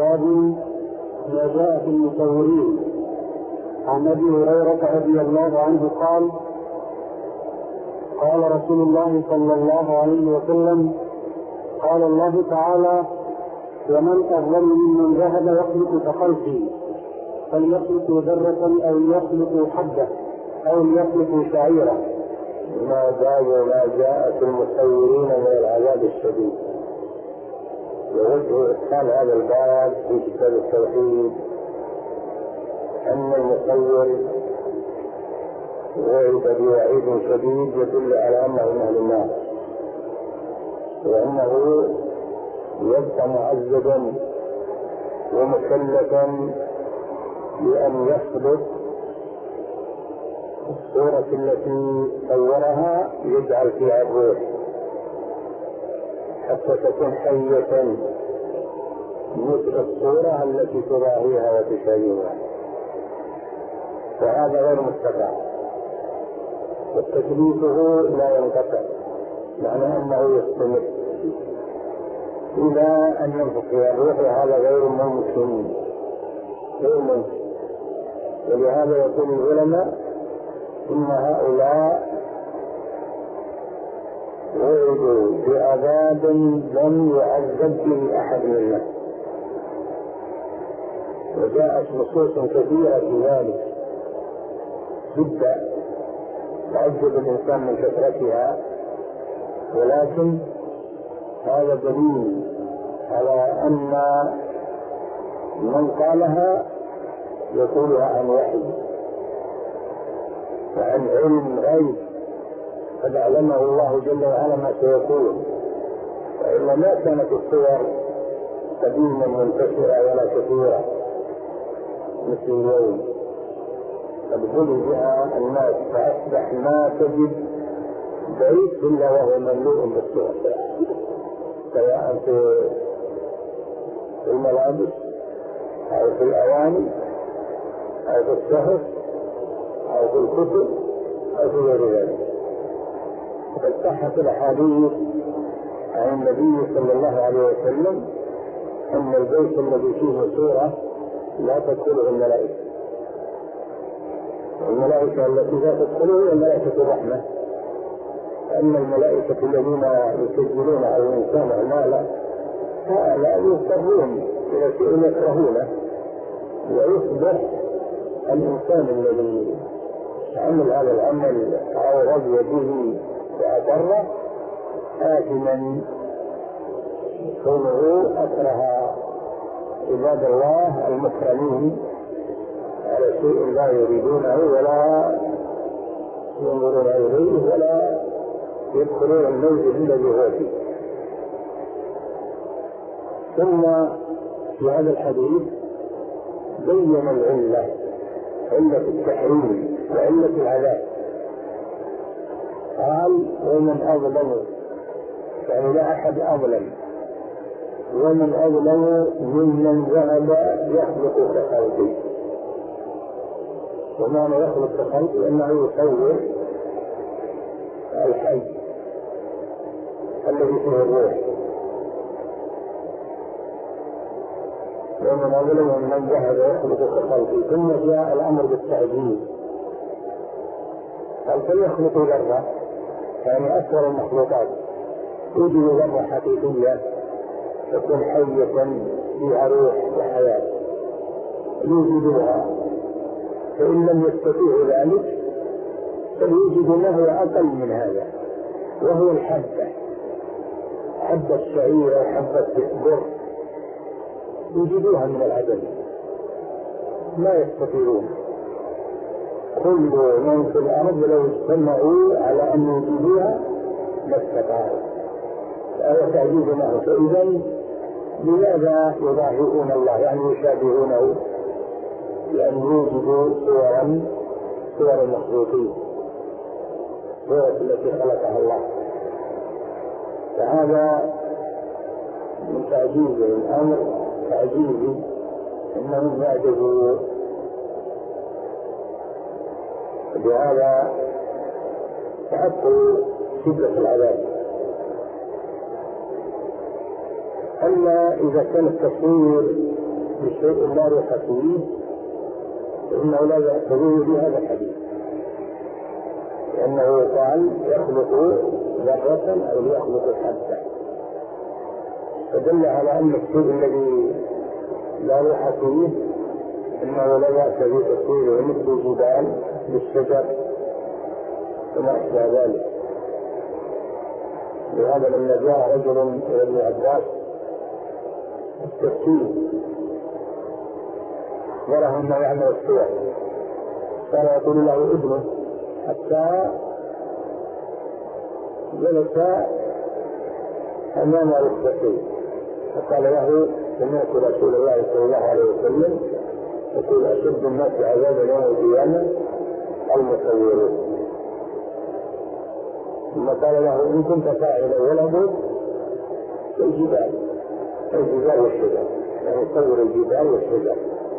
باب ما جاء في المصورين. عن ابي هريره رضي الله عنه قال: قال رسول الله صلى الله عليه وسلم: قال الله تعالى: ومن أظلم ممن ذهب يخلق كخلقي، فليخلق ذرة أو يخلق حبة أو يخلق شعيرة. ما جاء في المصورين من العذاب الشديد. ووجه إدخال هذا الباب في كتاب التوحيد أن المصور وعد بوعيد شديد يدل على أنه من أهل النار، وأنه يبقى معذبا ومكلفا بأن يخلق الصورة التي صورها يجعل فيها الروح حتى تكون حية مثل الصورة التي تضاهيها وتشابهها، فهذا غير مستطاع، وتكليفه لا ينقطع، معنى أنه يستمر إلى أن ينفخ فيها الروح، وهذا غير ممكن. ولهذا يقول العلماء إن هؤلاء وعدوا بعذاب لم يعذب به أحد منا، وجاءت نصوص كثيرة في ذلك جدا تعجب الإنسان من كثرتها، ولكن هذا دليل على أن من قالها يقولها عن وحي وعن علم غيب قد علمه الله جل وعلا ما سيكون، وإلا ما كانت الصور قديما منتشرة ولا كثيرة مثل اليوم. قد بلي بها الناس فأصبح ما تجد بيت إلا وهو مملوء بالصور، سواء في الملابس أو في الأواني أو في الصحف أو في الكتب أو في غير ذلك. قد صحت الأحاديث عن النبي صلى الله عليه وسلم أن البيت الذي فيه صورة لا تدخله الملائكة، والملائكة التي لا تدخله هي ملائكة الرحمة. أما الملائكة الذين يسجلون على الإنسان أعماله لا يضطرون إلى شيء يكرهونه، ويصبح الإنسان الذي عمل هذا العمل أو رضي به وأضره آثما كونه أكره عباد الله المكرمين على شيء لا يريدونه ولا ينظرون إليه ولا يدخلون الموجه الذي هو فيه. ثم في هذا الحديث بين العلة، علة التحريم وعلة العذاب. قال: ومن أظلم، يعني لا أحد أظلم، ومن أظلم ممن ذهب يخلق كخلقه. ومعنى يخلق كخلقه أنه يصور الحي الذي فيه الروح. ومن أظلم ممن ذهب يخلق كخلقه. ثم جاء الأمر بالتعجيز، قال: فليخلق ذرة، يعني أكثر المخلوقات توجد ذرة حقيقية تكون حية فيها روح وحياة يوجدها، فإن لم يستطيعوا ذلك فليوجدوا ما هو أقل من هذا، وهو الحبة، حبة الشعير أو حبة البر، يوجدوها من العدم، لا يستطيعون. كل من في الأرض لو اجتمعوا على أن يوجدوها لا استطاعوا، أو تعجيز معه. فإذا لماذا يضاهئون الله، يعني يشابهونه، لأن يوجدوا صور المخلوقين، صورة التي خلقها الله. فهذا من تعجيز الأمر، تعجيز إنهم يعجزوا. بهذا تعطوا شدة العذاب. أما إذا كان التصوير بشيء لا روح فيه إنه لا يحتويه بهذا الحديث، لأنه قال يخلق ذرة أو يخلق حبة، فدل على أن الشيء الذي لا روح فيه إنه لا بأس بتصويره مثل الجبال بالشجر وما أشبه ذلك. لهذا لما جاء رجل إلى ابن عباس التفسير أخبره أنه يعمل الصور، كان يقول له ابنه حتى جلس أمام ركبتيه فقال له سمعت رسول الله صلى الله عليه وسلم يقول أشد الناس عذابا يوم القيامة المصورون. ثم قال له إن كنت فاعلا ولده الجبال والشجر، يعني صور الجبال والشجر.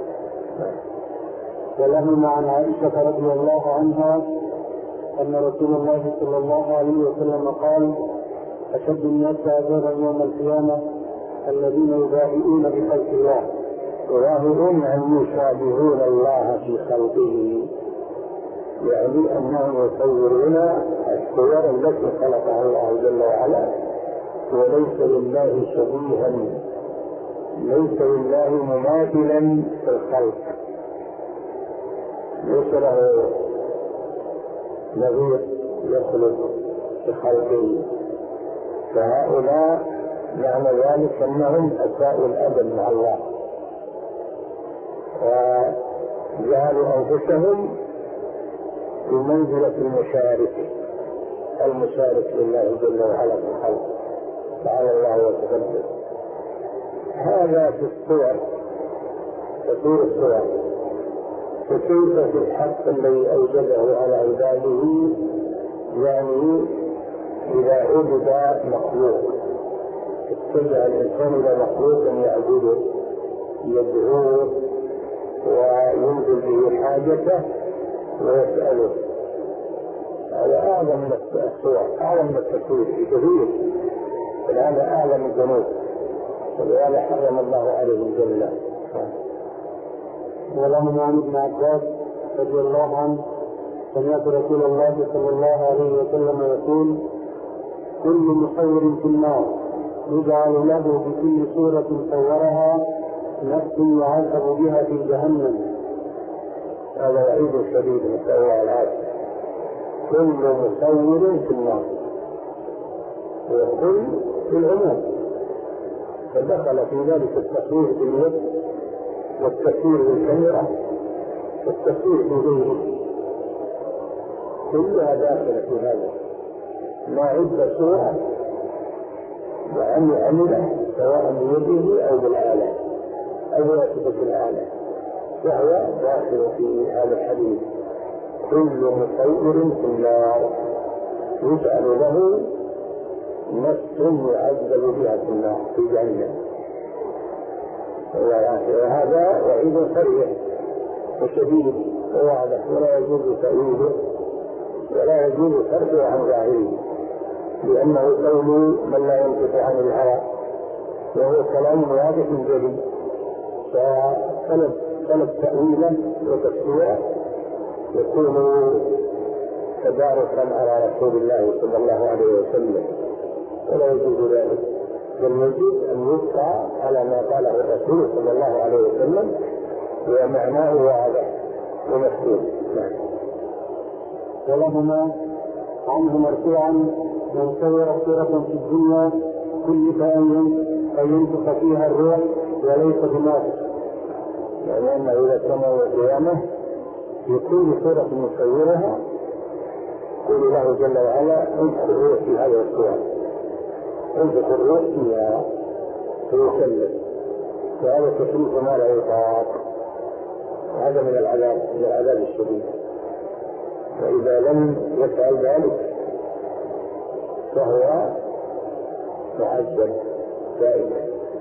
ولهما عن عائشة رضي الله عنها أن رسول الله صلى الله عليه وسلم قال أشد الناس عذابا يوم القيامة الذين يباهئون بخلق الله. يباهئون أن يشابهون الله في خلقه، يعني أنهم يصورون الصور التي خلقها الله جل وعلا، وليس لله شبيها، ليس لله مماثلا في الخلق، ليس له نظير يخلق في خلقه. فهؤلاء معنى ذلك أنهم أساءوا الأدب مع الله وجعلوا أنفسهم في منزلة المشارك لله جل وعلا في الخلق، تعالى الله وتقدس. هذا في الصور، تطور الصور، فكيف في الحق الذي أوجده على عباده؟ يعني إذا عبد مخلوق اتجه الإنسان إلى مخلوق يعبده يدعوه وينزل به حاجته ويسأله، هذا أعظم من الصور، أعظم من التكوير بكثير، هذا أعظم الذنوب، ولهذا حرم الله عليه الجنة. ولهما عن ابن عباس رضي الله عنه سمعت رسول الله صلى الله عليه وسلم يقول كل مصور في النار يجعل له بكل صورة صورها نفس يعذب بها في جهنم. هذا وعيد شديد نسأل الله العافية. كل مصور في النار، وكل في العموم، فدخل في ذلك التصوير باليد والتصوير بالكاميرا والتصوير بغيره، كلها داخلة في هذا. ما عد صورة وعمله سواء بيده أو بالآلة أو بواسطة الآلة، وهو داخل في هذا الحديث. كل مصور في النار يجعل له نفس يعذب بها في النار في جهنم، وهذا وعيد صريح وشديد وواضح، ولا يجوز تأويله ولا يجوز صرفه عن ظاهره، لأنه قول من لا ينطق عن الهوى، وهو كلام واضح جلي، فطلب تأويلا وتفسيرا يكون تداركا على رسول الله صلى الله عليه وسلم، ولا يجوز ذلك، بل يجب أن يبقى على ما قاله الرسول صلى الله عليه وسلم ومعناه واضح ومفهوم. ولهما عنه مرفوعا من صور صورة في الدنيا كلف أن ينفخ فيها الروح وليس بنافخ، يعني أنه إذا كان يوم القيامة يكون صورة مصورها يقول له جل وعلا انفخ الروح في هذه الصورة، انفخ الروح فيها فيسلم، وهذا تكليف ما لا يطاق، وهذا من العذاب الشديد. فإذا لم يفعل ذلك فهو معذب دائما.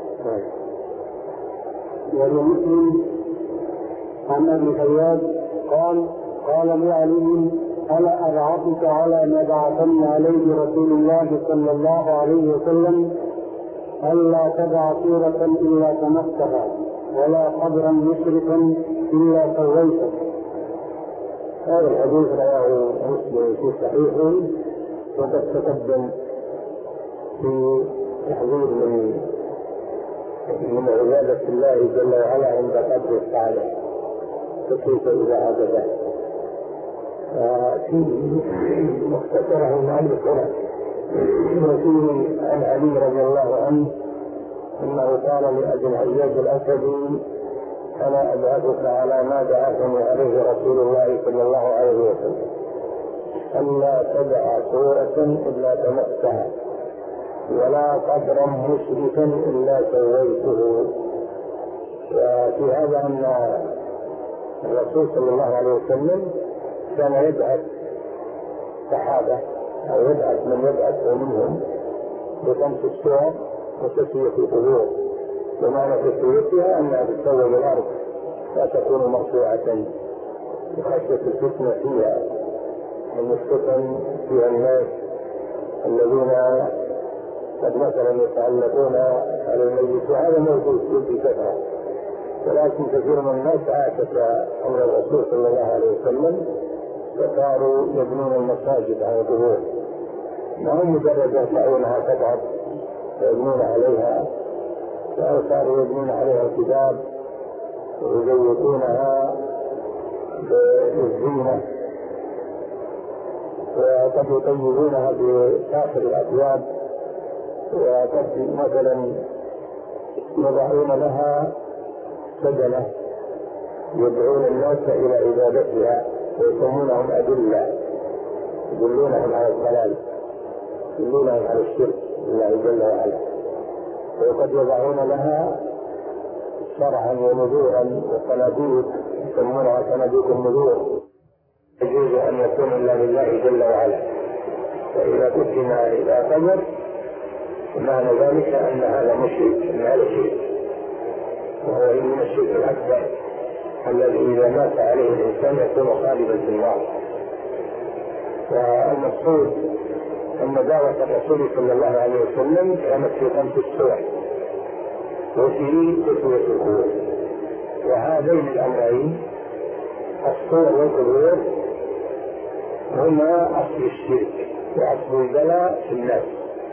ولمسلم عن ابي حياد قال لي علي ألا أبعثك على ما بعثني عليه رسول الله صلى الله عليه وسلم ألا تدع صورة إلا تمسها ولا قبرا مشركا إلا سويته. هذا الحديث رواه مسلم في صحيحه، وقد تقدم في تحذير من عبادة الله جل وعلا عند قبر الصالح، فكيف إذا عبده. فيه مختصره المؤلف هنا، وفيه عن علي رضي الله عنه انه قال لأبي الحجاج الأسدي: انا ابعثك على ما بعثني عليه رسول الله صلى الله عليه وسلم، الا تدع صورة الا تمسها، ولا قبرا مشركا الا سويته. وفي هذا ان الرسول صلى الله عليه وسلم كان يبعث صحابة أو يبعث من يبعث منهم بخمس الصور وتسوية القبور، ومعنى تسويتها أنها تسوي الأرض لا تكون مرفوعة بخشية الفتنة فيها، من الفتن فيها الناس الذين قد مثلا يتعلقون على الميت، وهذا موجود في كثرة، ولكن كثير من الناس عاشت أمر الرسول صلى الله عليه وسلم فصاروا يبنون المساجد على القبور، ما هم مجرد يطلعونها فقط ويبنون عليها، صاروا يبنون عليها كتاب ويزيتونها بالزينة، وقد يطيبونها بآخر الأطياب، وقد مثلا يضعون لها سجنة يدعون الناس إلى عبادتها ويسمونهم أدلة، يدلونهم على الضلال، يدلونهم على الشرك بالله جل وعلا. وقد يضعون لها شرعا ونذورا وصناديق يسمونها صناديق النذور، يجوز أن يكون إلا لله جل وعلا. فإذا قدم إلى قبر معنى ذلك أن هذا مشرك، أن هذا شرك، وهو من الشرك الأكبر الذي إذا مات عليه الإنسان يكون خالدا في النار. والمقصود أن دعوة الرسول صلى الله عليه وسلم كانت في 5 صور، وفي تسوية القبور. وهذين الأمرين الصور والقبور هما أصل الشرك وأصل البلاء في الناس.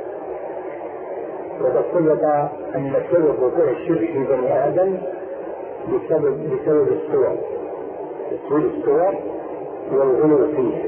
وقد ثبت أن سبب وقوع الشرك في بني آدم بسبب الصور، تسوية الصور والغلو فيه.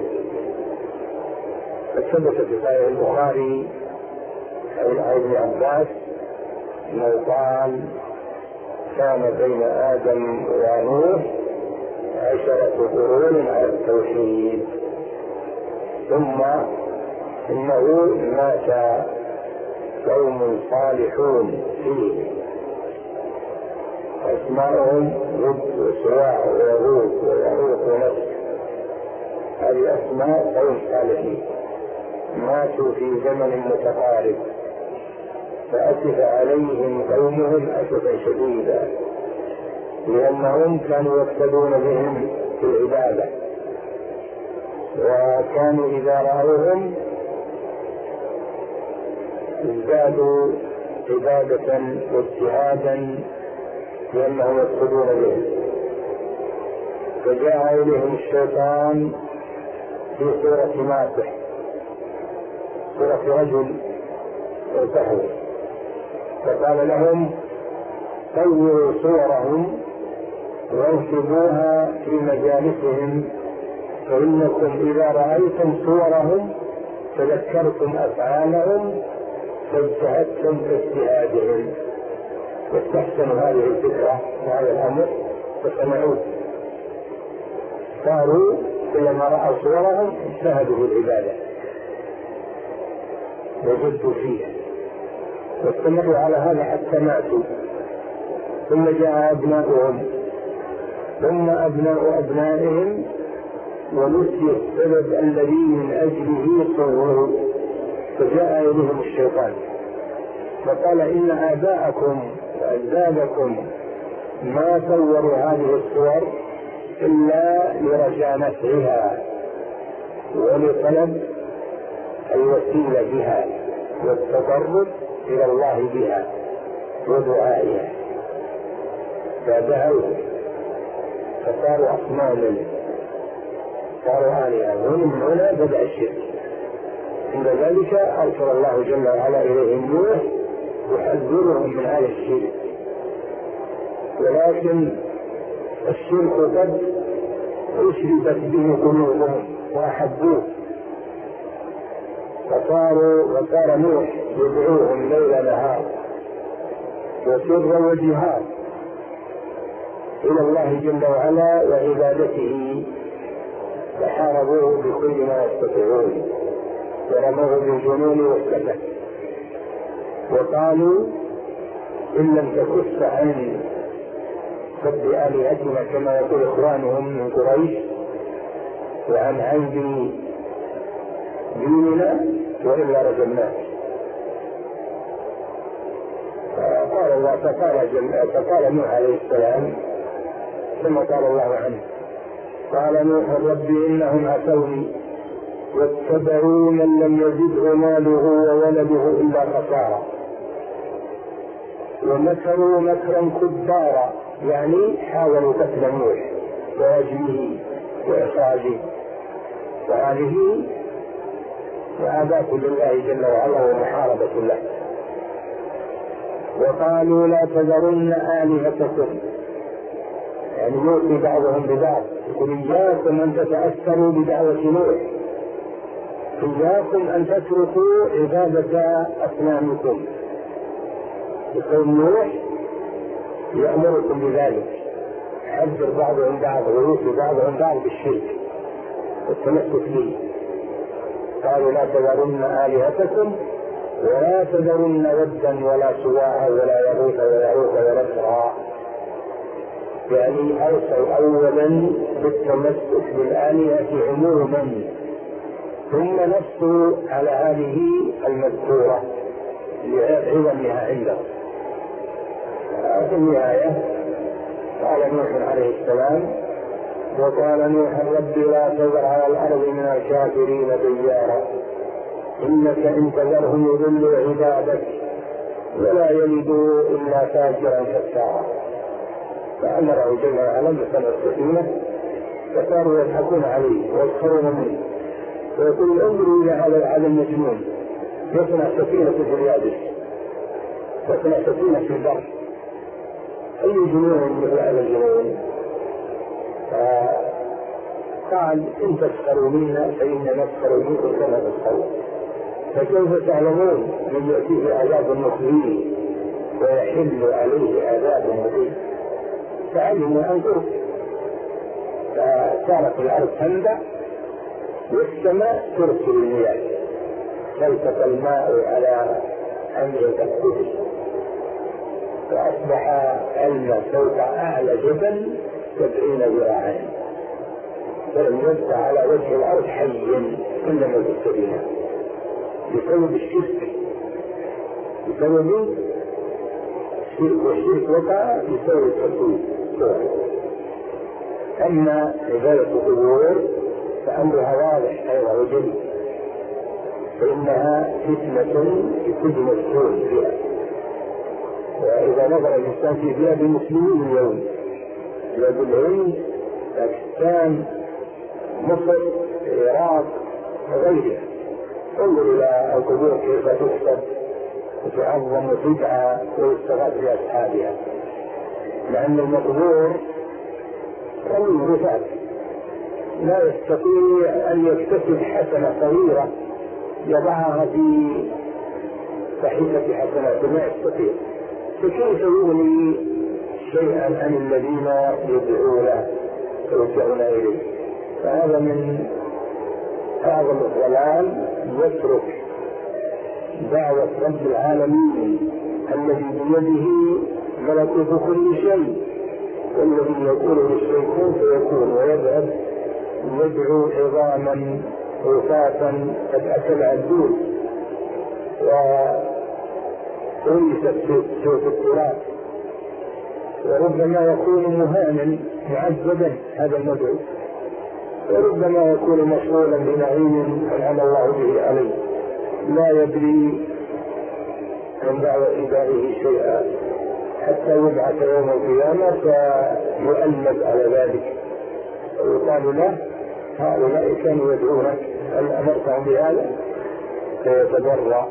فثبت في صحيح البخاري عن ابن عباس انه قال: كان بين آدم ونوح 10 قرون على التوحيد، ثم إنه مات قوم صالحون فيه أسماءهم ود وسواع ويغوث ويعوق ونسك، هذه أسماء قوم صالحين ماتوا في زمن متقارب، فأسف عليهم قومهم أسفا شديدا، لأنهم كانوا يقتدون بهم في العبادة، وكانوا إذا رأوهم ازدادوا عبادة واجتهادا لأنهم يقتدون بهم. فجاء إليهم الشيطان في صورة ماسح، صورة رجل يرتحل، فقال لهم: صوروا صورهم وانصبوها في مجالسهم، فإنكم إذا رأيتم صورهم تذكرتم أفعالهم فاجتهدتم في اجتهادهم. واستحسنوا هذه الفكرة وهذا الأمر فسمعوه، صاروا كلما رأوا صورهم اجتهدوا في العبادة وجدوا فيها، واستمروا على هذا حتى ماتوا. ثم جاء أبناؤهم ثم أبناء أبنائهم، ونسي السبب الذي من أجله صوروا، فجاء إليهم الشيطان فقال: إن آباءكم وأجدادكم ما صوروا هذه الصور إلا لرجاء نفعها ولطلب الوسيلة بها والتقرب إلى الله بها ودعائها، فدعوا فصاروا أصناما، صاروا آلهة، ومن هنا بدأ الشرك. عند ذلك أرسل الله جل وعلا إليهم نوح يحذرهم من هذا الشرك. ولكن الشرك قد أشربت به قلوبهم وأحبوه، وصار نوح يدعوهم ليل نهار وسر وجهاد إلى الله جل وعلا وعبادته، فحاربوه بكل ما يستطيعون ورموه بالجنون والسفه، وقالوا إن لم تكف عن سب آلهتنا كما يقول إخوانهم من قريش وعن عيب ديننا وإلا رجمناك. فقال نوح عليه السلام ثم قال الله عنه قال نوح رب إنهم أتوني واتبعوا من لم يزده ماله وولده إلا خسارة ومكروا مكرا كبارا، يعني حاولوا قتل نوح وهجمه وإخراجه، وهذه معاداة لله جل وعلا ومحاربة له. وقالوا لا تذرن آلهتكم، يعني يؤتي بعضهم ببعض، يقول إياكم أن تتأثروا بدعوة نوح، إياكم أن تتركوا عبادة أصنامكم، يقول نوح يأمركم بذلك، يحذر بعضهم بعض ويوصي بعضهم بعض بالشرك والتمسك به. قالوا لا تذرن آلهتكم ولا تذرن ودا ولا سواعا ولا يغوث ويعوق ونسرا، يعني أوصوا أولا بالتمسك بالآلهة عموما ثم نصوا على هذه المذكورة لعظمها عندهم. في النهاية قال نوح عليه السلام وقال نوح رب لا تذر على الأرض من الكافرين ديارا إنك إن تذرهم يضلوا عبادك ولا يلدوا إلا فاجرا كفارا. فأمره جل وعلا بصنع السفينة فصاروا يضحكون عليه ويسخرون منه ويقول انظروا إلى هذا المجنون يصنع سفينة في اليابس، يصنع سفينة في البر، أي جنون مثل هذا الجنون؟ قال إن تسخروا منا فإن نسخر منكم كما تسخرون، فكيف تعلمون من يأتيه عذاب مخزي ويحل عليه عذاب مقيم؟ فعلموا أنظروا. فكانت الأرض تنبع والسماء ترسل المياه، فالتقى الماء على أمر قد فأصبح علم فوق أعلى جبل 70 ذراعا، فلم يبقى على وجه الأرض حي إلا من السفينة بسبب الشرك، بسبب الشرك، والشرك وقع بسبب التوحيد. أما عبادة القبور فأمرها واضح أيضا وجلي، فإنها فتنة لكل مسؤول فيها. وإذا نظر الإنسان في بلاد المسلمين اليوم، بلاد الهند، باكستان، مصر، العراق وغيرها، انظر إلى القبور كيف تحسب وتعظم وتدعى ويستغاث بأصحابها، لأن المقبور رجل رفات لا يستطيع أن يكتسب حسنة صغيرة يضعها في صحيفة حسنات، لا يستطيع، فكيف يغني شيئا عن الذين يدعون ويرجعون إليه؟ فهذا من أعظم الضلال، يترك دعوة رب العالمين الذي بيده ملكوت كل شيء، والذي يقول للشيء كن فيكون، ويذهب يدعو عظاما رفاتا قد أكل الدود وليست في التراب، وربما يكون مهانا معذبا هذا المدعو، وربما يكون مشغولا بنعيم أنعم الله به عليه لا يدري عن دعوة إلهه شيئا، حتى يبعث يوم القيامة فيؤلف على ذلك ويقال له هؤلاء كانوا يدعونك هل أمرتهم بهذا؟ فيتبرأ.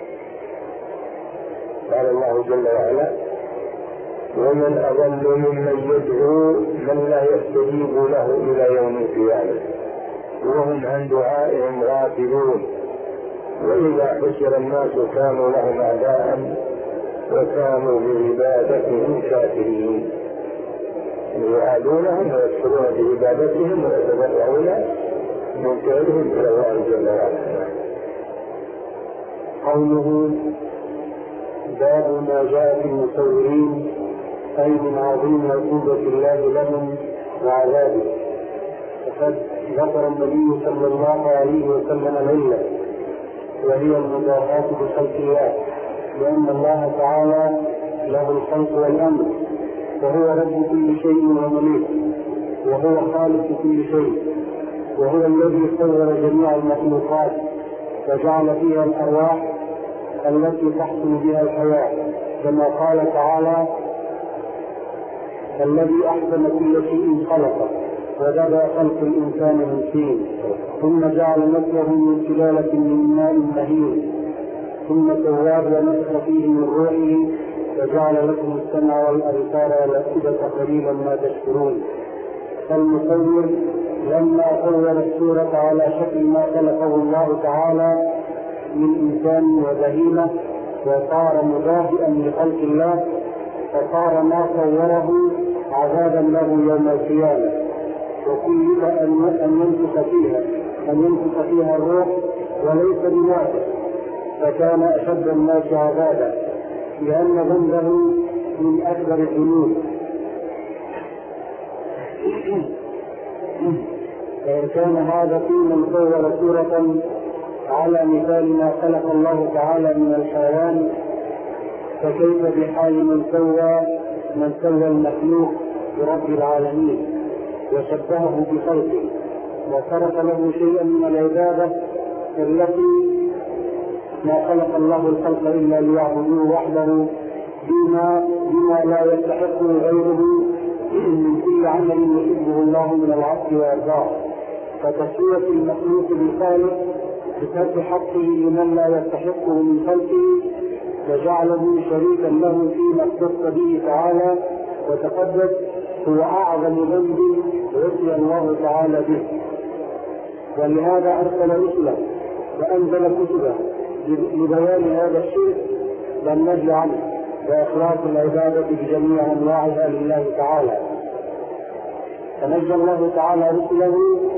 قال الله جل وعلا: ومن أضل ممن يدعو من لا يستجيب له إلى يوم القيامة وهم عن دعائهم غافلون وإذا حشر الناس كانوا لهم أعداء وكانوا بعبادتهم كافرين. يعادونهم ويكفرون بعبادتهم ويتبرؤون من فعلهم إلى الله جل وعلا. قوله: باب ما جاء في المصورين، أي من عظيم عقوبة الله لهم وعذابه. وقد ذكر النبي صلى الله عليه وسلم العلة، وهي المضاهاة بخلق الله، لأن الله تعالى له الخلق والأمر، وهو رب كل شيء ومليك، وهو خالق كل شيء، وهو الذي صور جميع المخلوقات وجعل فيها الأرواح التي تحصل بها الحياة، كما قال تعالى: الذي أحسن كل شيء خلقه وبدأ خلق الإنسان من طين ثم جعل نسله من سلالة من ماء مهين ثم سواه ونفخ فيه من روحه وجعل لكم السمع والأبصار والأفئدة قليلا ما تشكرون. فالمصور لما صور الصورة على شكل ما خلقه الله تعالى من إنسان وبهيمة وصار مضاهئا لخلق الله، فصار ما صوره عذابا له يوم القيامة، وكلف أن ينفخ فيها الروح وليس بنافخ، فكان أشد الناس عذابا لأن ذنبه من أكبر الذنوب. فإن كان هذا في من صور صورة على مثال ما خلق الله تعالى من الحيوان، فكيف بحال من سوى المخلوق برب العالمين وشبهه بخلقه وصرف له شيئا من العبادة التي ما خلق الله الخلق إلا ليعبدوه وحده بما لا يستحقه غيره من كل عمل يحبه الله من العبد ويرضاه. فتسوية المخلوق بالخالق بترك حقه لمن لا يستحقه من خلقه وجعله شريكا له فيما اختص به تعالى وتقدس هو أعظم ذنب عصي الله تعالى به. ولهذا أرسل رسله وأنزل كتبه لبيان هذا الشرك والنهي عنه وإخلاص العبادة بجميع أنواعها لله تعالى. فنجى الله تعالى رسله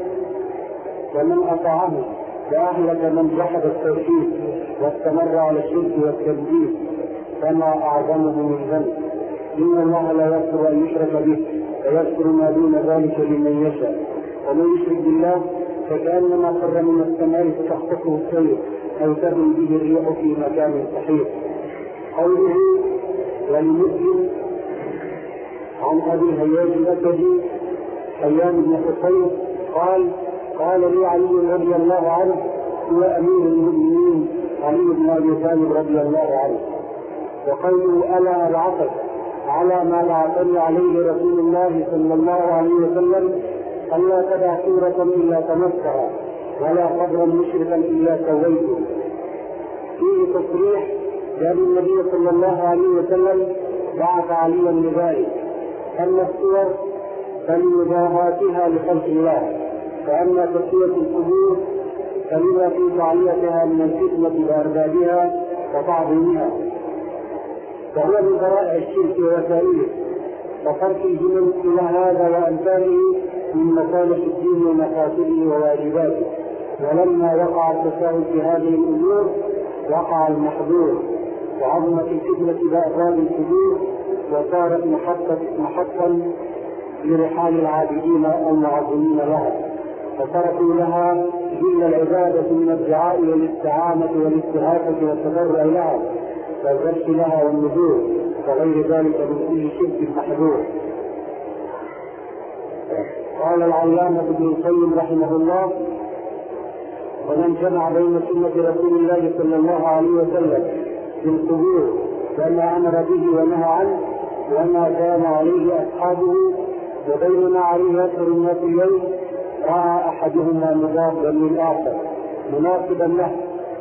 ومن أطاعه وأهلك من جحد التوحيد واستمر على الشرك والتكذيب، فما أعظمه من ذنب. إن الله لا يغفر أن يشرك به ويغفر ما دون ذلك لمن يشاء، ومن يشرك بالله فكأنما خر من السماء فتخطفه الطير أو تهوي به الريح في مكان صحيح. قوله: ولمسلم عن أبي هياج الأسدي حيان بن حصين قال لي علي رضي الله عنه: هو أمير المؤمنين علي بن أبي طالب رضي الله عنه. وقوله: ألا أبعثك على ما بعثني عليه رسول الله صلى الله عليه وسلم ألا تدع سورة إلا تمسها ولا قبرا مشركا إلا سويته. فيه تصريح بأن النبي صلى الله عليه وسلم بعث عليا لذلك. أما الصور فلمباهاتها لخلق الله، فأما تسوية القبور فلما في تعليقها من الفتنة بأربابها وتعظيمها، فهو من ذرائع الشرك ووسائله وتركه من إلى هذا وأمثاله من مصالح الدين ومقاصده وواجباته. ولما وقع التساهل في هذه الأمور وقع المحظور وعظمت الفتنة بأبواب القبور وصارت محطا لرحال العابدين المعظمين لها، فتركوا لها جل العبادة من الدعاء والاستعانة والاستغاثة والتضرع لها والذبح لها والنذور وغير ذلك من كل شرك محظور. قال العلامة ابن القيم رحمه الله: ومن جمع بين سنة رسول الله صلى الله عليه وسلم في القبور وما أمر به ونهى عنه وما كان عليه أصحابه، وبينما عليه أكثر الناس اليوم رأى أحدهما مضادا للآخر مناسبا له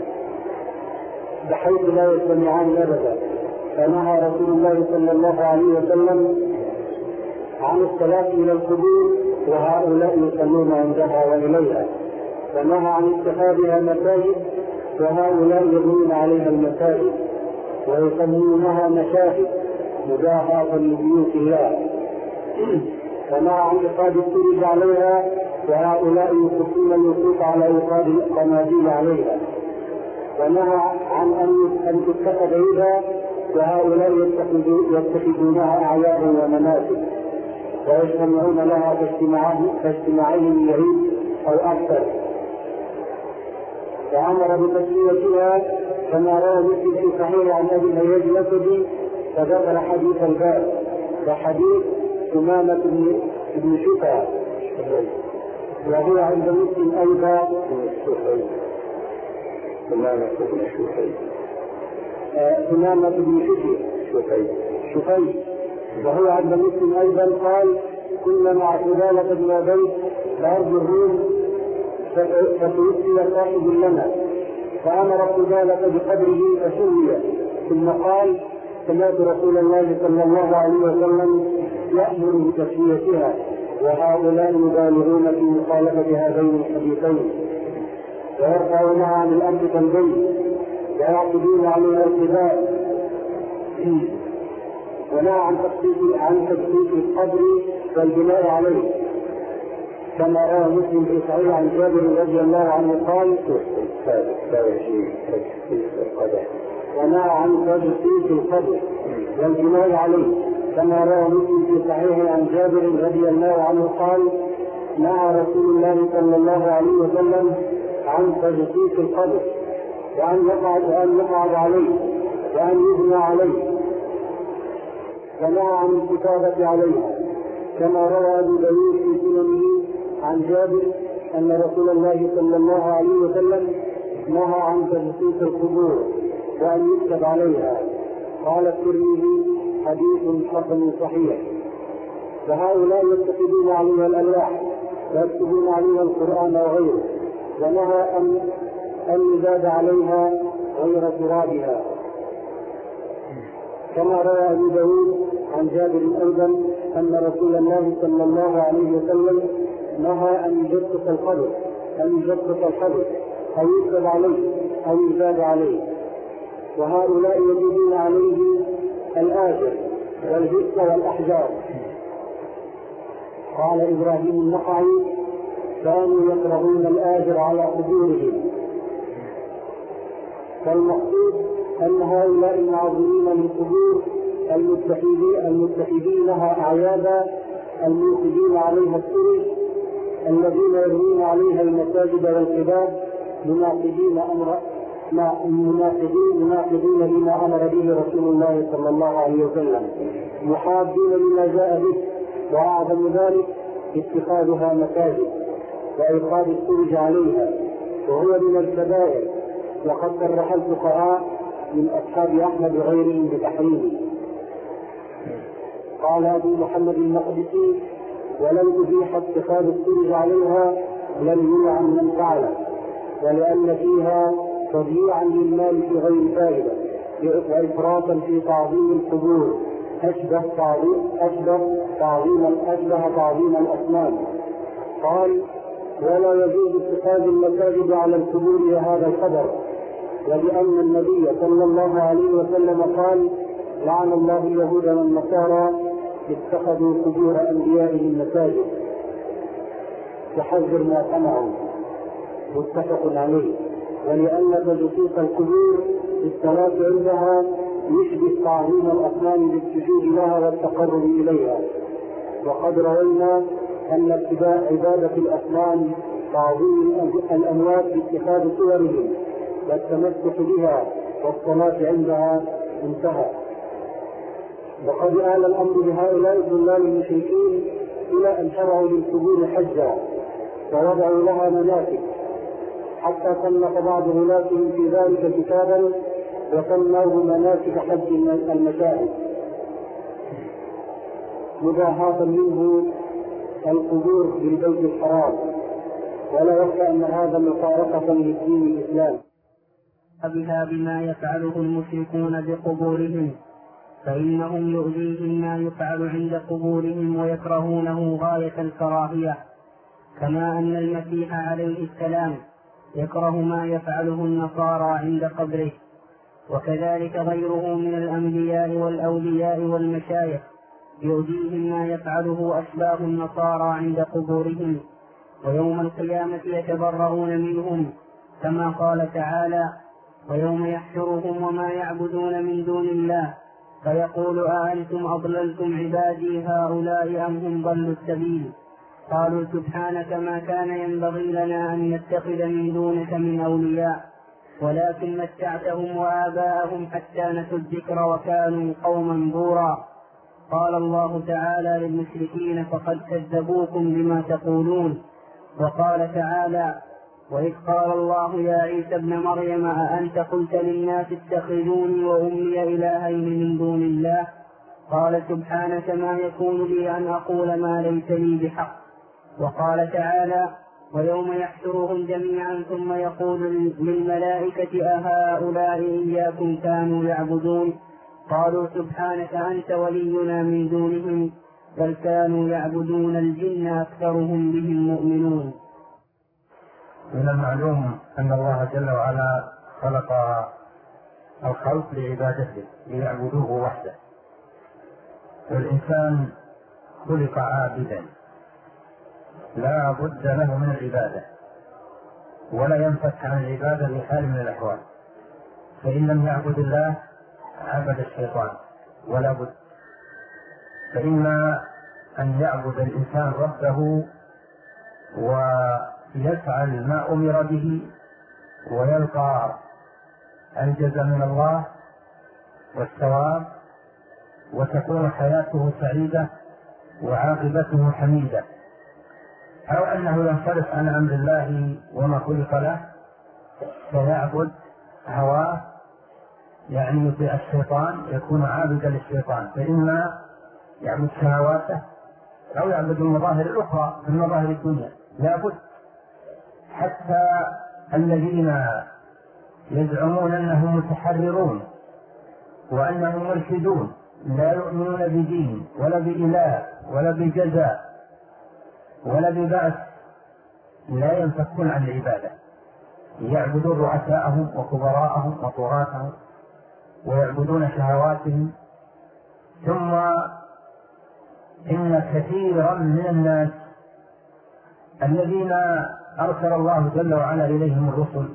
بحيث لا يجتمعان أبدا. فنهى رسول الله صلى الله عليه وسلم عن الصلاة إلى القبور وهؤلاء يصلون عندها وإليها، ونهى عن اتخاذها مساجد وهؤلاء يبنون عليها المساجد ويسمونها مشاهد مجاهرة لبيوت الله، ونهى عن إيقاد السرج عليها وهؤلاء يخصون الوقوف على إيقاد القناديل عليها، ونهى عن أن تتخذ عيدا وهؤلاء يتخذونها أعيادا ومناسك ويجتمعون لها كاجتماعين العيد أو أكثر. فأمر بتسميتها كما روى مسلم في صحيح عن أبي الهياج الأسدي فذكر حديث الباب وحديث أمامة بن شفا، وهو عند مسلم أيضا أمامة بن شفي، وهو عند مسلم أيضا قال: كنا مع سلالة بن عبيد بأرض الروم فتوفي صاحب لنا فأمر سلالة بقبره فسوي، ثم قال: سمعت رسول الله صلى الله عليه وسلم يأمر بتسويتها، وهؤلاء يبالغون في مخالفة هذين الحديثين ويرفعونها عن الأرض كالبيت ويعقدون عليها القباب، ونهى عن تخصيص القبر والبناء عليه كما روى مسلم في صحيح عن جابر رضي الله عنه قال: ونهى عن تخصيص القبر والبناء عليه كما روى مسلم في صحيح عن جابر رضي الله عنه قال: نهى رسول الله صلى الله عليه وسلم عن تخصيص القبر وأن يقعد عليه وأن يبنى عليه، ونهى عن الكتابة عليها كما روى أبو داود في سننه عن جابر أن رسول الله صلى الله عليه وسلم نهى عن تجسيس القبور وأن يكتب عليها. قال الترمذي: حديث حسن صحيح. فهؤلاء يتخذون عليها الألواح ويكتبون عليها القرآن وغيره، ونهى أن يزاد عليها غير ترابها كما روى أبو داود عن جابر أيضا أن رسول الله صلى الله عليه وسلم نهى أن يجسس القبر أو يكتب عليه أو يزاد عليه، وهؤلاء يجدون عليه الآجر والجثة والأحجار. قال إبراهيم النخعي: كانوا يكرهون الآجر على قبورهم. فالمقصود أن هؤلاء المعظمين للقبور المتخذين لها أعيادا الموقدين عليها السرج الذين يبنون عليها المساجد والقباب مناقضين لما أمر به رسول الله صلى الله عليه وسلم، محابين لما جاء به، وأعظم ذلك اتخاذها مساجد وإيقاد السرج عليها، وهو من الكبائر، وقد صرح الفقهاء من أصحاب أحمد وغيرهم بتحريمه. قال أبو محمد المقدسي: ولو أبيح اتخاذ السرج عليها لم يلعن من فعله، ولأن فيها تضييعا للمال في غير فائدة وإفراطا في تعظيم القبور أشبه تعظيم الأصنام. قال: ولا يجوز اتخاذ المساجد على القبور بهذا القدر، ولأن النبي صلى الله عليه وسلم قال: لعن الله اليهود والنصارى اتخذوا قبور أنبيائهم مساجد، تحذر ما صنعوا، متفق عليه. ولأن تجسيس القبور بالصلاة عندها يشبه تعظيم الأصنام بالسجود لها والتقرب إليها، وقد روينا أن ابتداء عبادة الأصنام تعظيم الأموات باتخاذ صورهم والتمسك بها والصلاة عندها انتهى. وقد آل الأمر بهؤلاء الضلال المشركين إلى أن شرعوا للقبور حجا ووضعوا لها مناسك، حتى صنف بعض غلاتهم في ذلك كتابا وسموه مناسك حج المشاهد. مباحاة منه القبور بالبيت الحرام، ولا يخفى أن هذا مفارقة للدين الإسلام بها بما يفعله المشركون بقبورهم، فإنهم يؤذيهم ما يفعل عند قبورهم ويكرهونه غاية الكراهية، كما أن المسيح عليه السلام يكره ما يفعله النصارى عند قبره، وكذلك غيره من الأنبياء والأولياء والمشايخ يؤذيهم ما يفعله أشباه النصارى عند قبورهم، ويوم القيامة يتبرؤون منهم، كما قال تعالى: ويوم يحشرهم وما يعبدون من دون الله فيقول أأنتم أضللتم عبادي هؤلاء أم هم ضلوا السبيل؟ قالوا سبحانك ما كان ينبغي لنا أن نتخذ من دونك من أولياء ولكن متعتهم وآباءهم حتى نسوا الذكر وكانوا قوما بورا. قال الله تعالى للمشركين: فقد كذبوكم بما تقولون. وقال تعالى: وإذ قال الله يا عيسى ابن مريم أأنت قلت للناس اتخذوني وأمي إلهين من دون الله؟ قال سبحانك ما يكون لي أن أقول ما ليس لي بحق. وقال تعالى: ويوم يحشرهم جميعا ثم يقول للملائكة أهؤلاء إياكم كانوا يعبدون؟ قالوا سبحانك أنت ولينا من دونهم بل كانوا يعبدون الجن أكثرهم بهم مؤمنون. من المعلوم أن الله جل وعلا خلق الخلق لعبادته ليعبدوه وحده، والإنسان خلق عابدا لا بد له من العبادة، ولا ينفك عن العبادة بحال من الأحوال، فإن لم يعبد الله عبد الشيطان ولا بد. فإما أن يعبد الإنسان ربه ويفعل ما أمر به ويلقى الجزاء من الله والثواب وتكون حياته سعيدة وعاقبته حميدة، أو أنه ينصرف عن أمر الله وما خلق له فيعبد هواه، يعني يطيع الشيطان، يكون عابدا للشيطان، فإما يعبد شهواته أو يعبد المظاهر الأخرى من مظاهر الدنيا. لا بد. حتى الذين يزعمون أنهم متحررون وأنهم مرشدون لا يؤمنون بدين ولا بإله ولا بجزاء ولا ببعث لا ينفكون عن العبادة، يعبدون رؤساءهم وكبراءهم وطغاتهم ويعبدون شهواتهم. ثم إن كثيرا من الناس الذين أرسل الله جل وعلا إليهم الرسل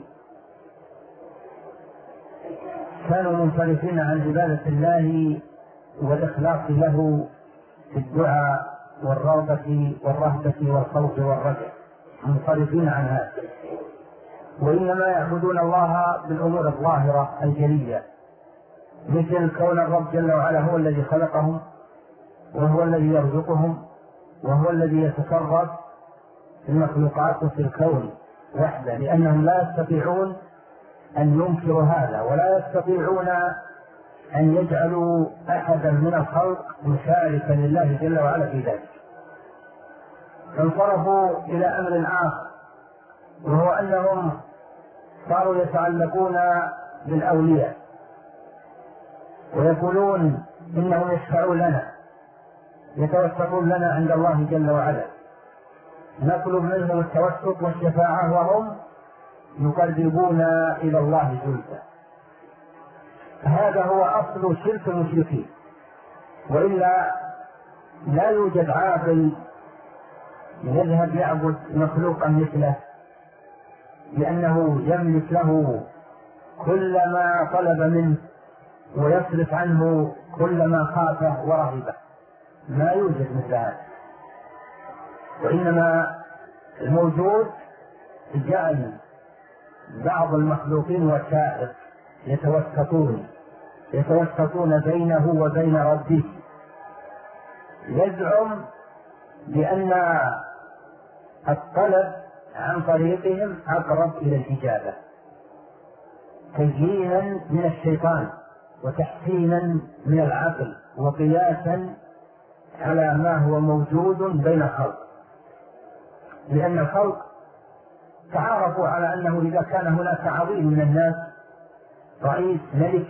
كانوا منصرفين عن عبادة الله والإخلاص له في الدعاء والرغبة والرهبة والخوف والرجاء، منصرفين عن هذا، وإنما يعبدون الله بالأمور الظاهرة الجلية، مثل كون الرب جل وعلا هو الذي خلقهم وهو الذي يرزقهم وهو الذي يتصرف في المخلوقات وفي الكون وحده، لأنهم لا يستطيعون أن ينكروا هذا ولا يستطيعون أن يجعلوا أحدا من الخلق مشاركا لله جل وعلا في ذلك. فانصرفوا إلى أمر آخر، وهو أنهم صاروا يتعلقون بالأولياء ويقولون إنهم يشفعون لنا، يتوسطون لنا عند الله جل وعلا، نطلب منهم التوسط والشفاعة وهم يقربون إلى الله زلفى. هذا هو أصل شرك المشركين، وإلا لا يوجد عاقل يذهب يعبد مخلوقا مثله، لأنه يملك له كل ما طلب منه ويصرف عنه كل ما خافه ورهبه، ما يوجد مثل هذا. وإنما الموجود جعل بعض المخلوقين وسائط يتوسطون بينه وبين ربه، يزعم بأن الطلب عن طريقهم أقرب إلى الإجابة، تزيينا من الشيطان وتحسينا من العقل وقياسا على ما هو موجود بين الخلق، لأن الخلق تعارفوا على أنه إذا كان هناك عظيم من الناس رئيس ملك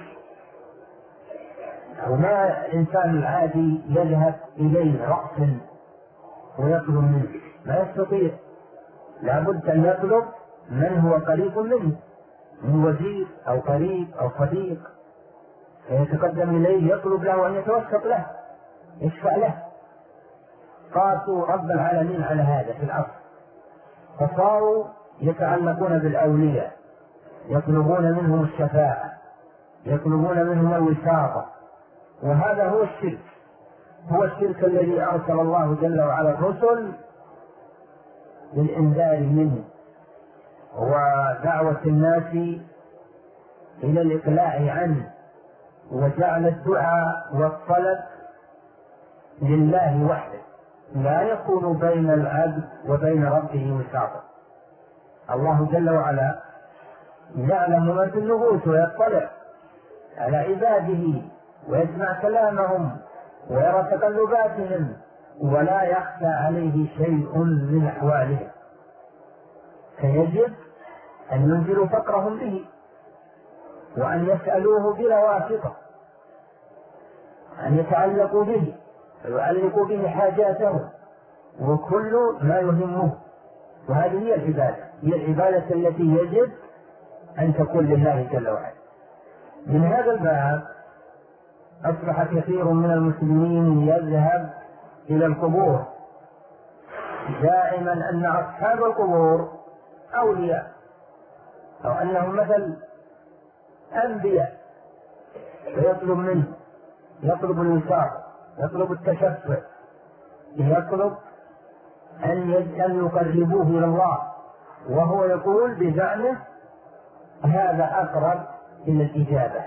أو ما الإنسان العادي يذهب إليه رأسا ويطلب منه، ما يستطيع، لابد أن يطلب من هو قريب منه، من وزير أو قريب أو صديق، فيتقدم إليه يطلب له أن يتوسط له يشفع له. قاسوا رب العالمين على هذا في الأرض، فصاروا يتعلقون بالأولياء، يطلبون منهم الشفاعة، يطلبون منهم الوساطة، وهذا هو الشرك، هو الشرك الذي أرسل الله جل وعلا الرسل للإنذار منه ودعوة الناس إلى الإقلاع عنه، وجعل الدعاء والطلب لله وحده، لا يكون بين العبد وبين ربه وساطة. الله جل وعلا يعلم ما في النفوس ويطلع على عباده ويسمع كلامهم ويرى تقلباتهم، ولا يخفى عليه شيء من أحوالهم، فيجب أن ينزلوا فقرهم به وأن يسألوه بلا واسطة، أن يتعلقوا به ويعلقوا به حاجاتهم وكل ما يهمه. وهذه هي العبادة، هي العبادة التي يجب أن تكون لله جل وعلا. من هذا الباب أصبح كثير من المسلمين يذهب إلى القبور دائما أن أصحاب القبور أولياء أو أنهم مثل أنبياء، فيطلب منه، يطلب الوساطة، يطلب التشفع، يطلب أن يقربوه إلى الله، وهو يقول بزعمه هذا أقرب إلى الإجابة.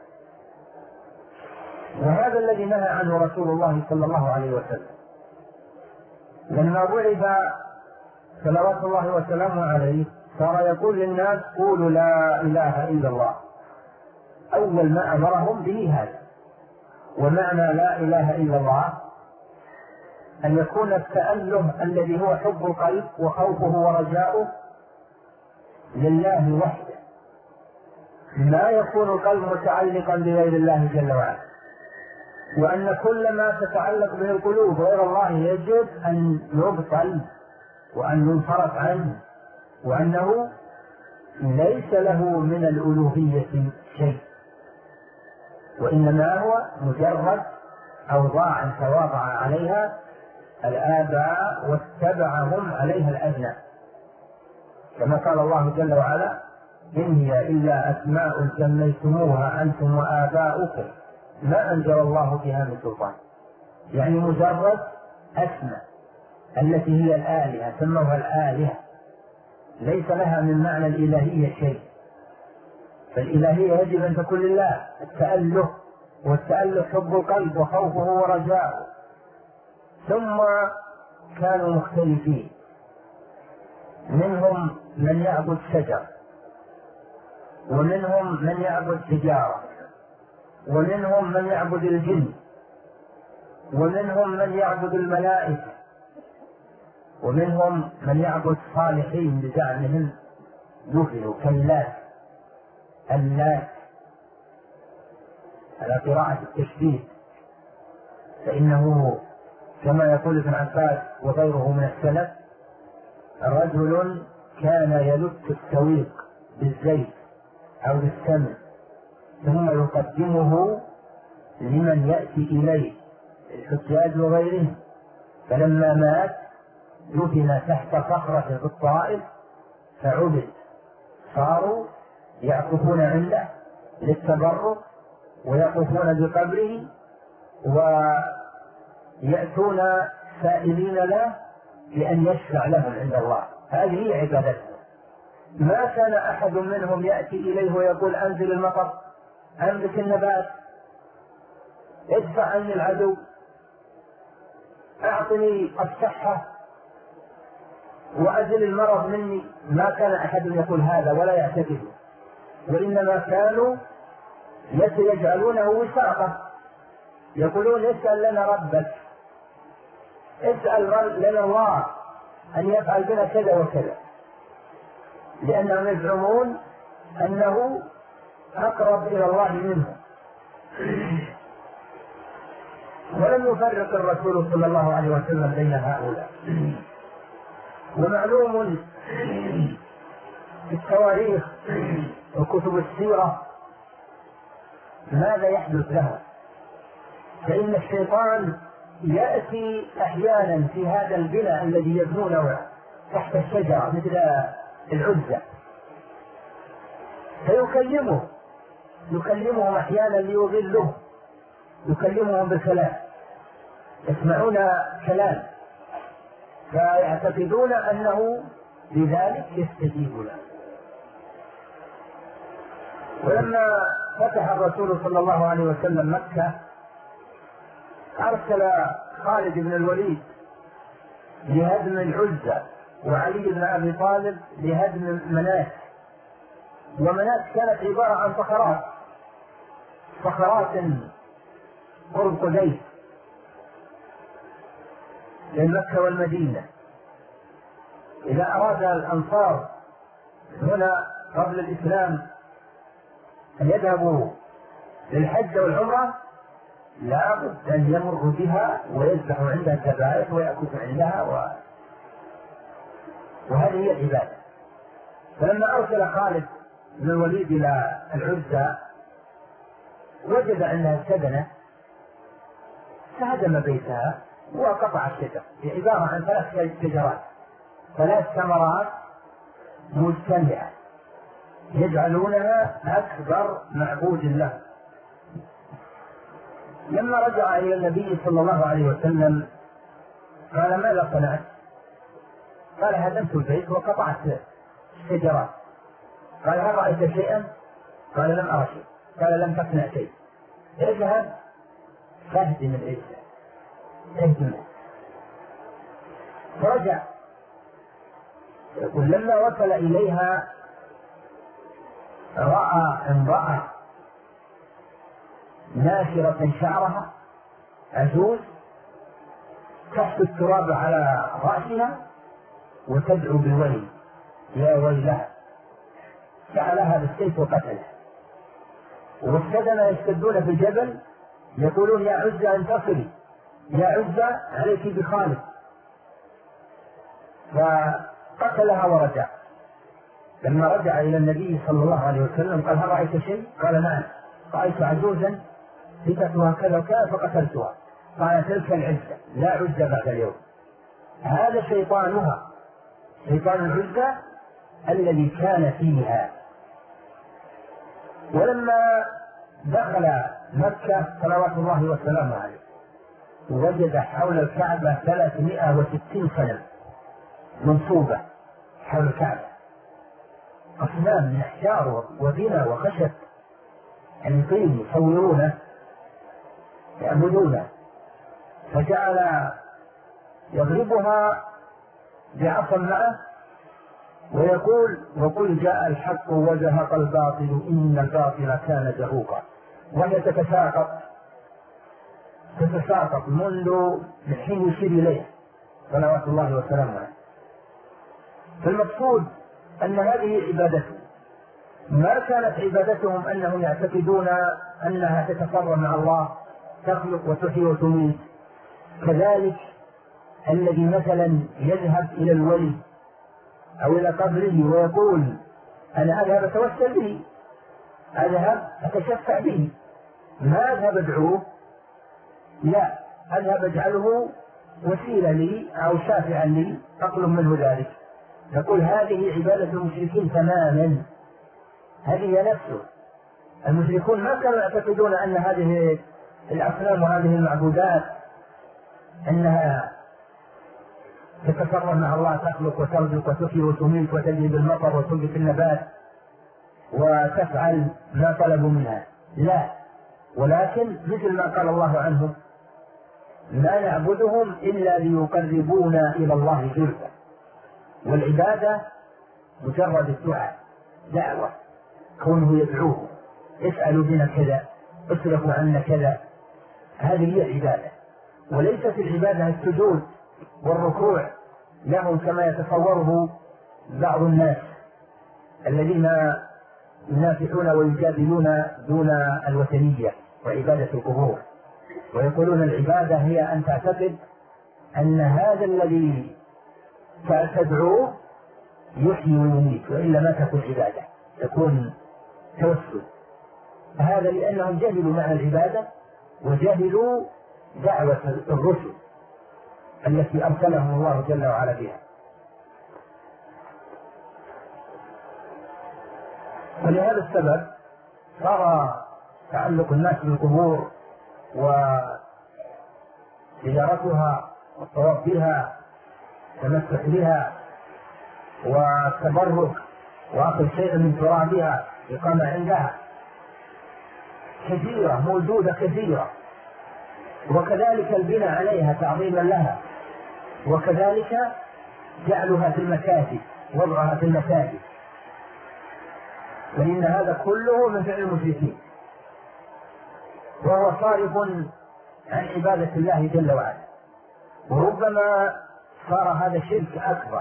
وهذا الذي نهى عنه رسول الله صلى الله عليه وسلم لما بعث صلوات الله وسلامه عليه، صار يقول للناس قولوا لا إله إلا الله، أول ما أمرهم به هذا. ومعنى لا إله إلا الله أن يكون التأله الذي هو حب القلب وخوفه ورجاؤه لله وحده، لا يكون القلب متعلقا بغير الله جل وعلا، وأن كل ما تتعلق به القلوب غير الله يجب أن يبطل وأن ينصرف عنه، وأنه ليس له من الألوهية شيء، وإنما هو مجرد أوضاع تواضع عليها الآباء واتبعهم عليها الأبناء، كما قال الله جل وعلا إن هي إلا أسماء سميتموها أنتم وآباؤكم ما أنزل الله بها من سلطان، يعني مجرد أسماء التي هي الآلهة سموها الآلهة، ليس لها من معنى الإلهية شيء. فالإلهية يجب أن تكون لله، التأله، والتأله حب القلب وخوفه ورجاؤه. ثم كانوا مختلفين، منهم من يعبد شجر، ومنهم من يعبد حجارة، ومنهم من يعبد الجن، ومنهم من يعبد الملائكة، ومنهم من يعبد صالحين بزعمهم دفنوا كاللات، اللات على قراءة التشديد، فإنه كما يقول ابن عباس وغيره من السلف رجل كان يلت السويق بالزيت أو بالسمن ثم يقدمه لمن يأتي إليه الحجاج وغيرهم، فلما مات دفن تحت صخرة في الطائف فعبد، صاروا يعكفون عنده للتبرك ويقفون بقبره ويأتون سائلين له لأن يشفع لهم عند الله. هذه هي عبادته. ما كان أحد منهم يأتي إليه ويقول أنزل المطر، أنبت النبات، ادفع عني العدو، أعطني الصحة وأزل المرض مني. ما كان أحد يقول هذا ولا يعتقد، وإنما كانوا يجعلونه وساطة، يقولون اسأل لنا ربك اسأل لنا الله أن يفعل بنا كذا وكذا، لأنهم يزعمون أنه أقرب إلى الله منه. ولم يفرق الرسول صلى الله عليه وسلم بين هؤلاء. ومعلوم في التواريخ وكتب السيرة ماذا يحدث له، فإن الشيطان يأتي أحيانا في هذا البناء الذي يبنونه تحت الشجرة مثل العزة، يكلمهم أحيانا ليضله، يكلمهم بالكلام، يسمعون كلام فيعتقدون أنه بذلك يستجيب له. ولما فتح الرسول صلى الله عليه وسلم مكة أرسل خالد بن الوليد لهدم العزة، وعلي بن أبي طالب لهدم مناة. ومناة كانت عبارة عن صخرات قرب قديس بين مكة والمدينة. إذا أراد الأنصار هنا قبل الإسلام أن يذهبوا للحج والعمرة لابد أن يمروا بها ويذبحوا عندها الذبائح ويأكلوا عندها وهذه هي العبادة. فلما أرسل خالد بن الوليد إلى العزة وجد أنها سدنة فهدم بيتها وقطع الشجر، عبارة عن 3 شجرات، 3 ثمرات مجتمعة يجعلونها أكبر معبود له. لما رجع إلى النبي صلى الله عليه وسلم قال ماذا صنعت؟ قال هدمت البيت وقطعت الشجرات. قال هل رأيت شيئا؟ قال لم أرى شيء. قال لم تصنع شيء، اذهب فاهدم العزة، اهدمه. فرجع يقول لما وصل إليها رأى امرأة ناشرة شعرها عجوز تحت التراب على رأسها وتدعو بالويل يا ويلها، فعلها بالسيف وقتلها. والسدنة يشتدون في الجبل يقولون يا عزة انتصري، يا عزة عليك بخالد، فقتلها ورجع. لما رجع إلى النبي صلى الله عليه وسلم قال هل رأيت شيء؟ قال نعم، رأيت عجوزا فتتها كذا وكذا فقتلتها. قال تلك العزة لا عزة بعد اليوم، هذا شيطانها، شيطان العزة الذي كان فيها. ولما دخل مكة صلوات الله وسلامه عليه وجد حول الكعبة 360 صنم منصوبة حول الكعبة، أصنام من أحجار وبناء وخشب، يعني طين يصورونه يعبدونه. فجعل يضربها بعصا معه ويقول وقل جاء الحق وزهق الباطل إن الباطل كان زهوقا. وهي تتساقط منذ حين يشير إليه صلوات الله وسلامه عليه. فالمقصود أن هذه عبادته، ما كانت عبادتهم أنهم يعتقدون أنها تتصرف مع الله تخلق وتحيي وتميت. كذلك الذي مثلا يذهب إلى الولي أو إلى قبره ويقول أنا أذهب أتوسل به، أذهب أتشفع به، ما أذهب أدعوه، لا، أذهب أجعله وسيلة لي أو شافعا لي أطلب منه ذلك. يقول هذه عبادة المشركين تماما، هذه نفسه. المشركون ما كانوا يعتقدون أن هذه الأصنام وهذه المعبودات أنها تتصرف مع الله، تخلق وترزق وتحيي وتميت وتجلب المطر وتنبت النبات وتفعل ما طلبوا منها، لا، ولكن مثل ما قال الله عنهم ما نعبدهم إلا ليقربونا إلى الله زلفى. والعبادة مجرد الدعاء، دعوة، كونه يدعوه اسألوا بنا كذا، اصرفوا عنا كذا، هذه هي العبادة. وليست العبادة السجود والركوع لهم كما يتصوره بعض الناس الذين ينافحون ويجادلون دون الوثنية وعبادة القبور، ويقولون العبادة هي أن تعتقد أن هذا الذي تدعوه يحيي ويميت، وإلا ما تكون عبادة، تكون توسل. هذا لأنهم جهلوا معنى العبادة وجهلوا دعوة الرسل التي أرسلهم الله جل وعلا بها. ولهذا السبب صار تعلق الناس بالقبور وزيارتها والطواف بها والتمسح بها والتبرك وأخذ شيء من ترابها إقامة عندها كثيرة، موجودة كثيرة، وكذلك البناء عليها تعظيما لها، وكذلك جعلها في المساجد، وضعها في المساجد، فإن هذا كله من فعل المشركين، وهو صارف عن عبادة الله جل وعلا. وربما صار هذا شرك أكبر،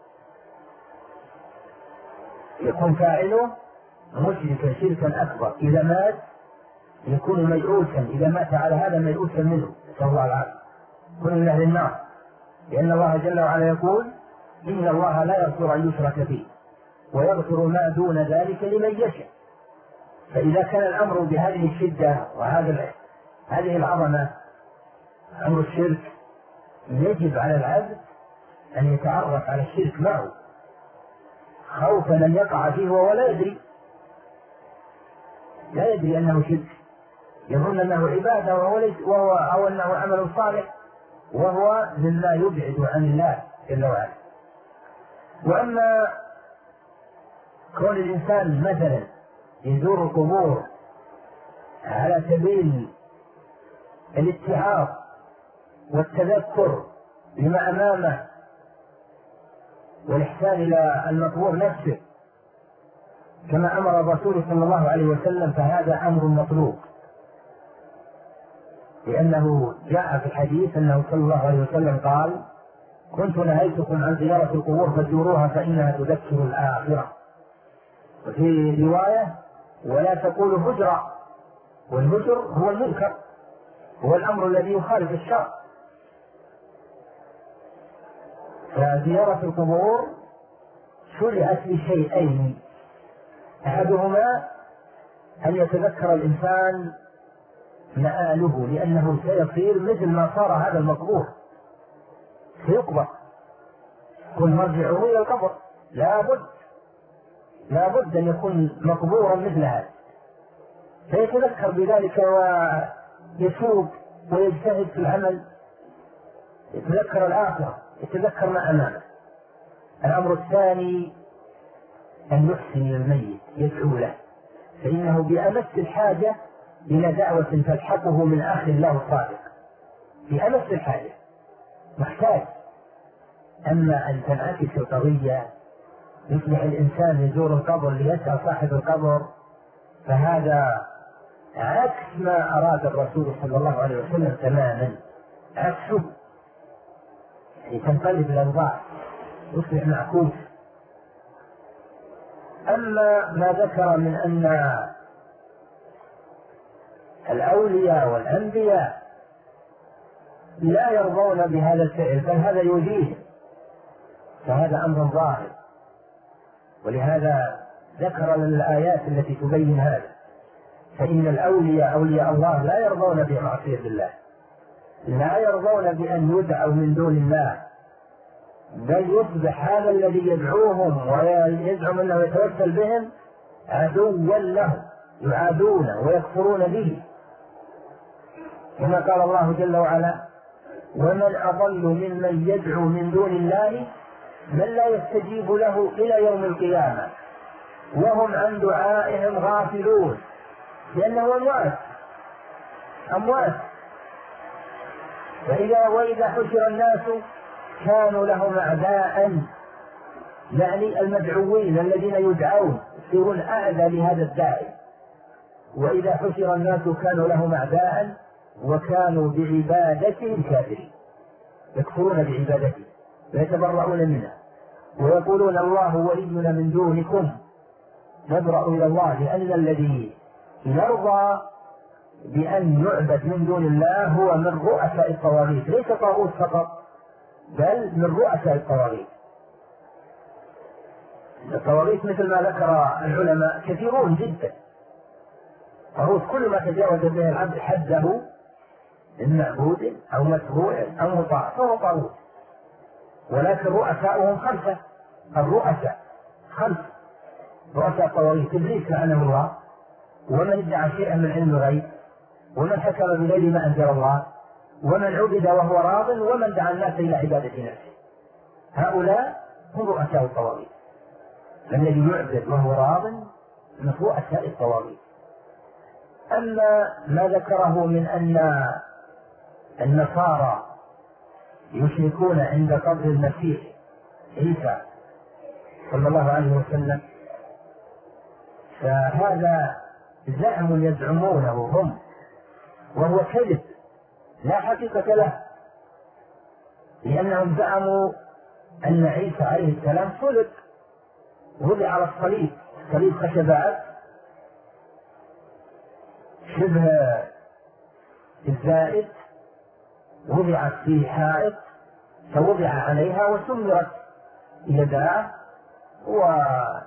يكون فاعله مشركا شركا أكبر، إذا مات يكون ميؤوسا، إذا مات على هذا ميؤوسا منه، نسأل الله العافية، يكون من أهل النار، لأن الله جل وعلا يقول إن الله لا يغفر أن يشرك به ويغفر ما دون ذلك لمن يشاء. فإذا كان الأمر بهذه الشدة هذه العظمة أمر الشرك، يجب على العبد أن يتعرف على الشرك معه خوفا أن يقع فيه وهو لا يدري أنه شرك، يظن أنه عبادة أو أنه عمل صالح، وهو مما يبعد عن الله جل وعلا. وأما كون الإنسان مثلا يزور القبور على سبيل الاتعاظ والتذكر لما أمامه والإحسان إلى المقبور نفسه كما أمر الرسول صلى الله عليه وسلم، فهذا أمر مطلوب، لأنه جاء في الحديث أنه صلى الله عليه وسلم قال: كنت نهيتكم عن زيارة القبور فزوروها فإنها تذكر الآخرة. وفي رواية: ولا تقولوا هجرة، والهجر هو المنكر، هو الأمر الذي يخالف الشرع. فزيارة القبور شرعت لشيئين: أحدهما أن يتذكر الإنسان مآله، لأنه سيصير مثل ما صار هذا المقبور، سيقبر، كل مرجعه إلى القبر، لا بد أن يكون مقبورا مثل هذا، فيتذكر بذلك ويسوق ويجتهد في العمل، يتذكر الآخرة، يتذكر ما أمامه. الأمر الثاني أن يحسن الميت، يدعو له، فإنه بأمس الحاجة إلى دعوة تلحقه من أخ له صادق، بأمس الحاجة محتاج. أما أن تنعكس القضية يصبح الإنسان يزور القبر ليسأل صاحب القبر، فهذا عكس ما أراد الرسول صلى الله عليه وسلم تماما، عكسه، يعني تنقلب الأوضاع، يصبح معكوس. أما ما ذكر من أن الأولياء والأنبياء لا يرضون بهذا الفعل بل هذا يؤذيه، فهذا أمر ظاهر، ولهذا ذكر الآيات التي تبين هذا. فإن الأولياء أولياء الله لا يرضون بمعصية الله، لا يرضون بأن يدعوا من دون الله، بل يصبح هذا الذي يدعوهم ويزعم أنه يتوسل بهم عدوا له، يعادونه ويكفرون به، كما قال الله جل وعلا: ومن أضل ممن يدعو من دون الله من لا يستجيب له إلى يوم القيامة وهم عن دعائهم غافلون، لأنه أموات. وإذا حشر الناس كانوا لهم أعداء، يعني المدعوين الذين يدعون يصيرون أعداء لهذا الداعي. وإذا حشر الناس كانوا لهم أعداء وكانوا بعبادتهم كافرين. يكفرون بعبادته ويتبرؤون منه ويقولون الله ولينا من دونكم نبرأ إلى الله، لأن الذي يرضى بأن يعبد من دون الله هو من رؤساء الطواغيت، ليس طاغوت فقط بل من رؤساء الطواغيت. الطواغيت مثل ما ذكر العلماء كثيرون جدا، طاغوت كل ما تجاوز به العبد حده من معبود أو متبوع أو مطاع فهو طاغوت، ولكن رؤساؤهم خمسة. الرؤساء خمسة، رؤساء الطواغيت: إبليس لعنه الله، ومن ادعى شيئا من علم الغيب، ومن حكم بغير ما أنزل الله، ومن عبد وهو راض، ومن دعا الناس إلى عبادة نفسه. هؤلاء هم رؤساء الطواغيت. الذي يعبد وهو راض من رؤساء الطواغيت. أما ما ذكره من أن النصارى يشركون عند قبر المسيح عيسى صلى الله عليه وسلم، فهذا زعم يزعمونه هم، وهو كذب لا حقيقة له، لأنهم زعموا أن عيسى عليه السلام صلب، وضع على الصليب، صليب خشبات شبه الزائد، وضعت في حائط فوضع عليها وسمرت يداه ورأسه،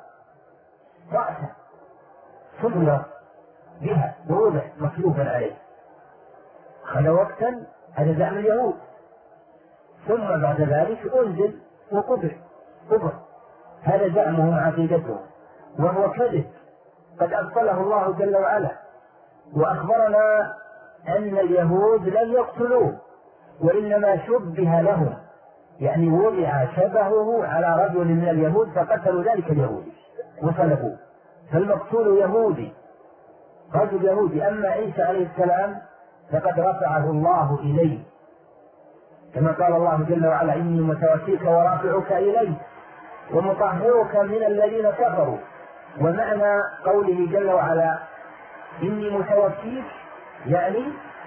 سمرت بها ووضع مصلوبا عليه. هذا وقتا هذا زعم اليهود، ثم بعد ذلك أنزل وقبر. هذا زعمهم عقيدتهم، وهو كذب قد أبطله الله جل وعلا، وأخبرنا أن اليهود لم يقتلوه، وإنما شبه لهم، يعني وضع شبهه على رجل من اليهود فقتلوا ذلك اليهودي وصلبوه، فالمقتول يهودي، رجل يهودي. أما عيسى عليه السلام فقد رفعه الله إليه، كما قال الله جل وعلا: إني متوفيك ورافعك إليه ومطهرك من الذين كفروا. ومعنى قوله جل وعلا إني متوفيك يعني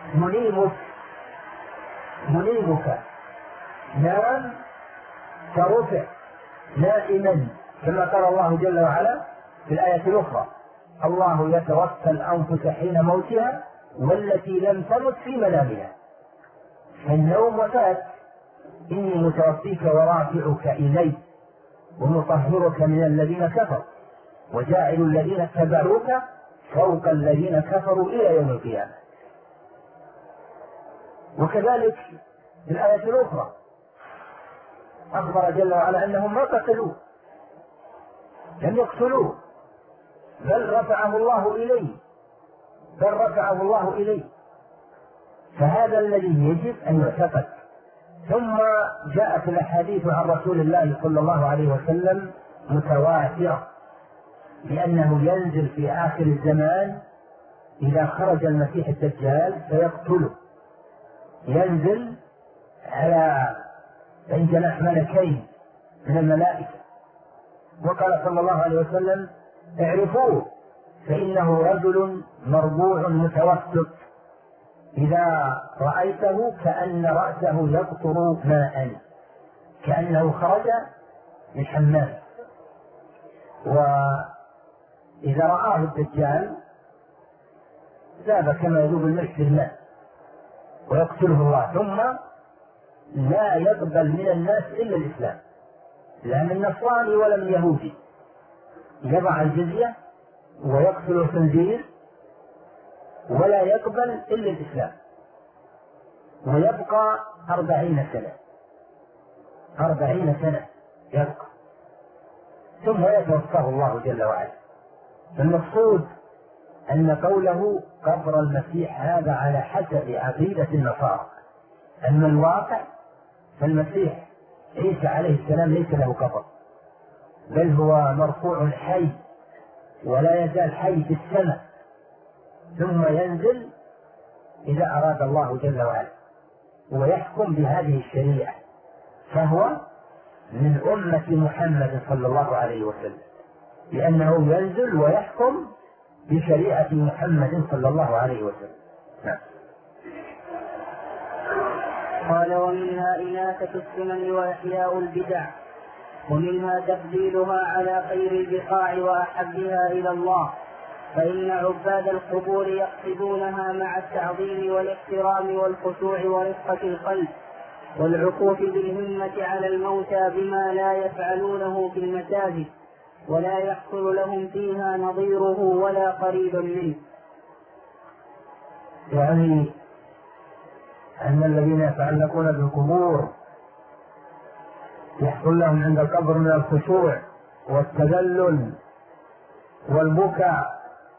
منيمك، نام فرفع نائما، كما قال الله جل وعلا في الآية الأخرى: الله يتوفى الأنفس حين موتها والتي لم تمت في منامها. فالنوم وفاة. إني متوفيك ورافعك إلي ومطهرك من الذين كفروا وجاعل الذين اتبعوك فوق الذين كفروا إلى يوم القيامة. وكذلك في الآية الأخرى أخبر جل وعلا أنهم ما قتلوه، لم يقتلوه، بل رفعه الله إليه. فهذا الذي يجب أن يعتقد. ثم جاءت الأحاديث عن رسول الله صلى الله عليه وسلم متواترة بأنه ينزل في آخر الزمان إذا خرج المسيح الدجال فيقتله، ينزل على جناح ملكين من الملائكة. وقال صلى الله عليه وسلم: اعرفوه فإنه رجل مربوع متوسط، إذا رأيته كأن رأسه يقطر ماء، كأنه خرج من حمام. وإذا رآه الدجال ذاب كما يذوب الملح في الماء ويقتله الله، ثم لا يقبل من الناس إلا الإسلام، لا من نصراني ولا من يهودي، يضع الجزية ويقتل الخنزير ولا يقبل إلا الإسلام، ويبقى 40 سنة يبقى، ثم يتوفاه الله جل وعلا. فالمقصود أن قوله قبر المسيح هذا على حسب عقيدة النصارى، أما الواقع فالمسيح عيسى عليه السلام ليس له قبر، بل هو مرفوع حي ولا يزال حي في السماء، ثم ينزل إذا أراد الله جل وعلا ويحكم بهذه الشريعة، فهو من أمة محمد صلى الله عليه وسلم، لأنه ينزل ويحكم بشريعة محمد صلى الله عليه وسلم. نعم. قال ومنها إناثة السنن وإحياء البدع، ومنها تفضيلها على خير البقاع وأحبها إلى الله، فإن عباد القبور يقصدونها مع التعظيم والاحترام والخشوع ورقة القلب والعكوف بالهمة على الموتى بما لا يفعلونه في المساجد ولا يحصل لهم فيها نظيره ولا قريبا منه. يعني أن الذين يتعلقون بالقبور يحصل لهم عند القبر من الخشوع والتذلل والبكاء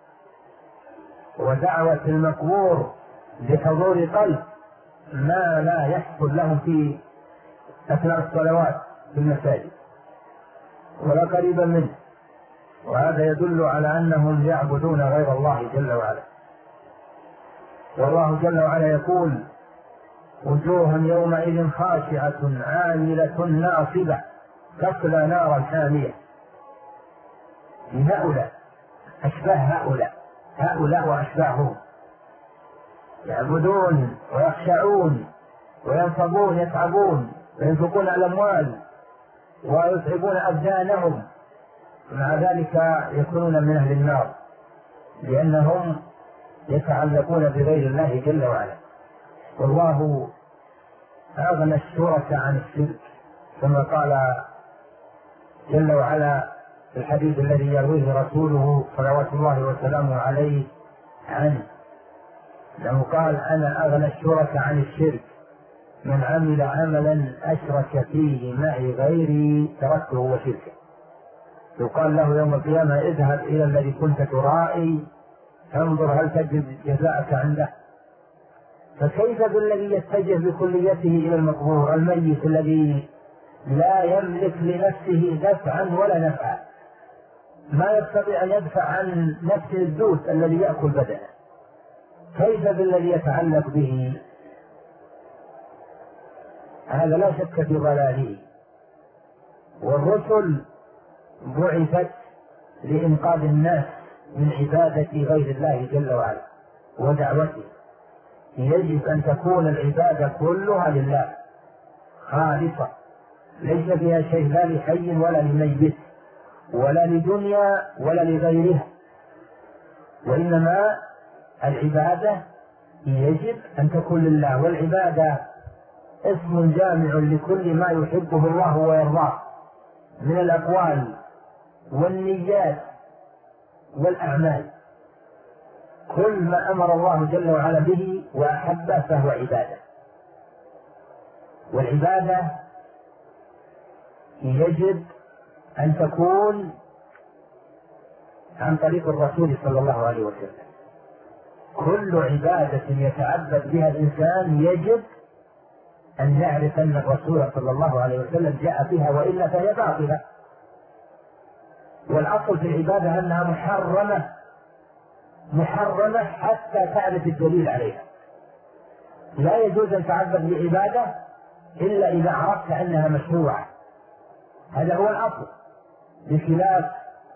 ودعوة المقبور بحضور قلب ما لا يحصل لهم في أثناء الصلوات في المساجد ولا قريبا منه، وهذا يدل على أنهم يعبدون غير الله جل وعلا. والله جل وعلا يقول وجوه يومئذ خاشعة عاملة ناصبة تصلى نارا حامية. هؤلاء أشباه هؤلاء وأشباههم يعبدون ويخشعون وينصبون يتعبون وينفقون الأموال ويتعبون أبدانهم، مع ذلك يكونون من أهل النار لأنهم يتعلقون بغير الله جل وعلا. والله أغنى الشرك عن الشرك كما قال جل وعلا في الحديث الذي يرويه رسوله صلوات الله وسلامه عليه عنه، لأنه قال أنا أغنى الشرك عن الشرك، من عمل عملا أشرك فيه معي غيري تركته وشركه. يقال له يوم القيامة اذهب إلى الذي كنت ترائي فانظر هل تجد جزاءك عنده. فكيف بالذي يتجه بكليته إلى المقبور الميت الذي لا يملك لنفسه دفعا ولا نفعا، ما يستطيع أن يدفع عن نفسه الدود الذي يأكل بدنه، كيف بالذي يتعلق به؟ هذا لا شك في ضلاله. والرسل بعثت لإنقاذ الناس من عبادة غير الله جل وعلا ودعوته. يجب أن تكون العبادة كلها لله خالصة، ليس فيها شيء لا لحي ولا لميت ولا لدنيا ولا لغيرها، وإنما العبادة يجب أن تكون لله. والعبادة اسم جامع لكل ما يحبه الله ويرضاه من الأقوال والنيات والأعمال، كل ما أمر الله جل وعلا به وأحبه فهو عبادة. والعبادة يجب أن تكون عن طريق الرسول صلى الله عليه وسلم. كل عبادة يتعبد بها الإنسان يجب أن يعرف أن الرسول صلى الله عليه وسلم جاء بها، وإلا فهي باطلة. والأصل في العبادة أنها محرمة حتى تعرف الدليل عليها. لا يجوز أن تعبد بعبادة إلا إذا عرفت أنها مشروعة، هذا هو الأصل، بخلاف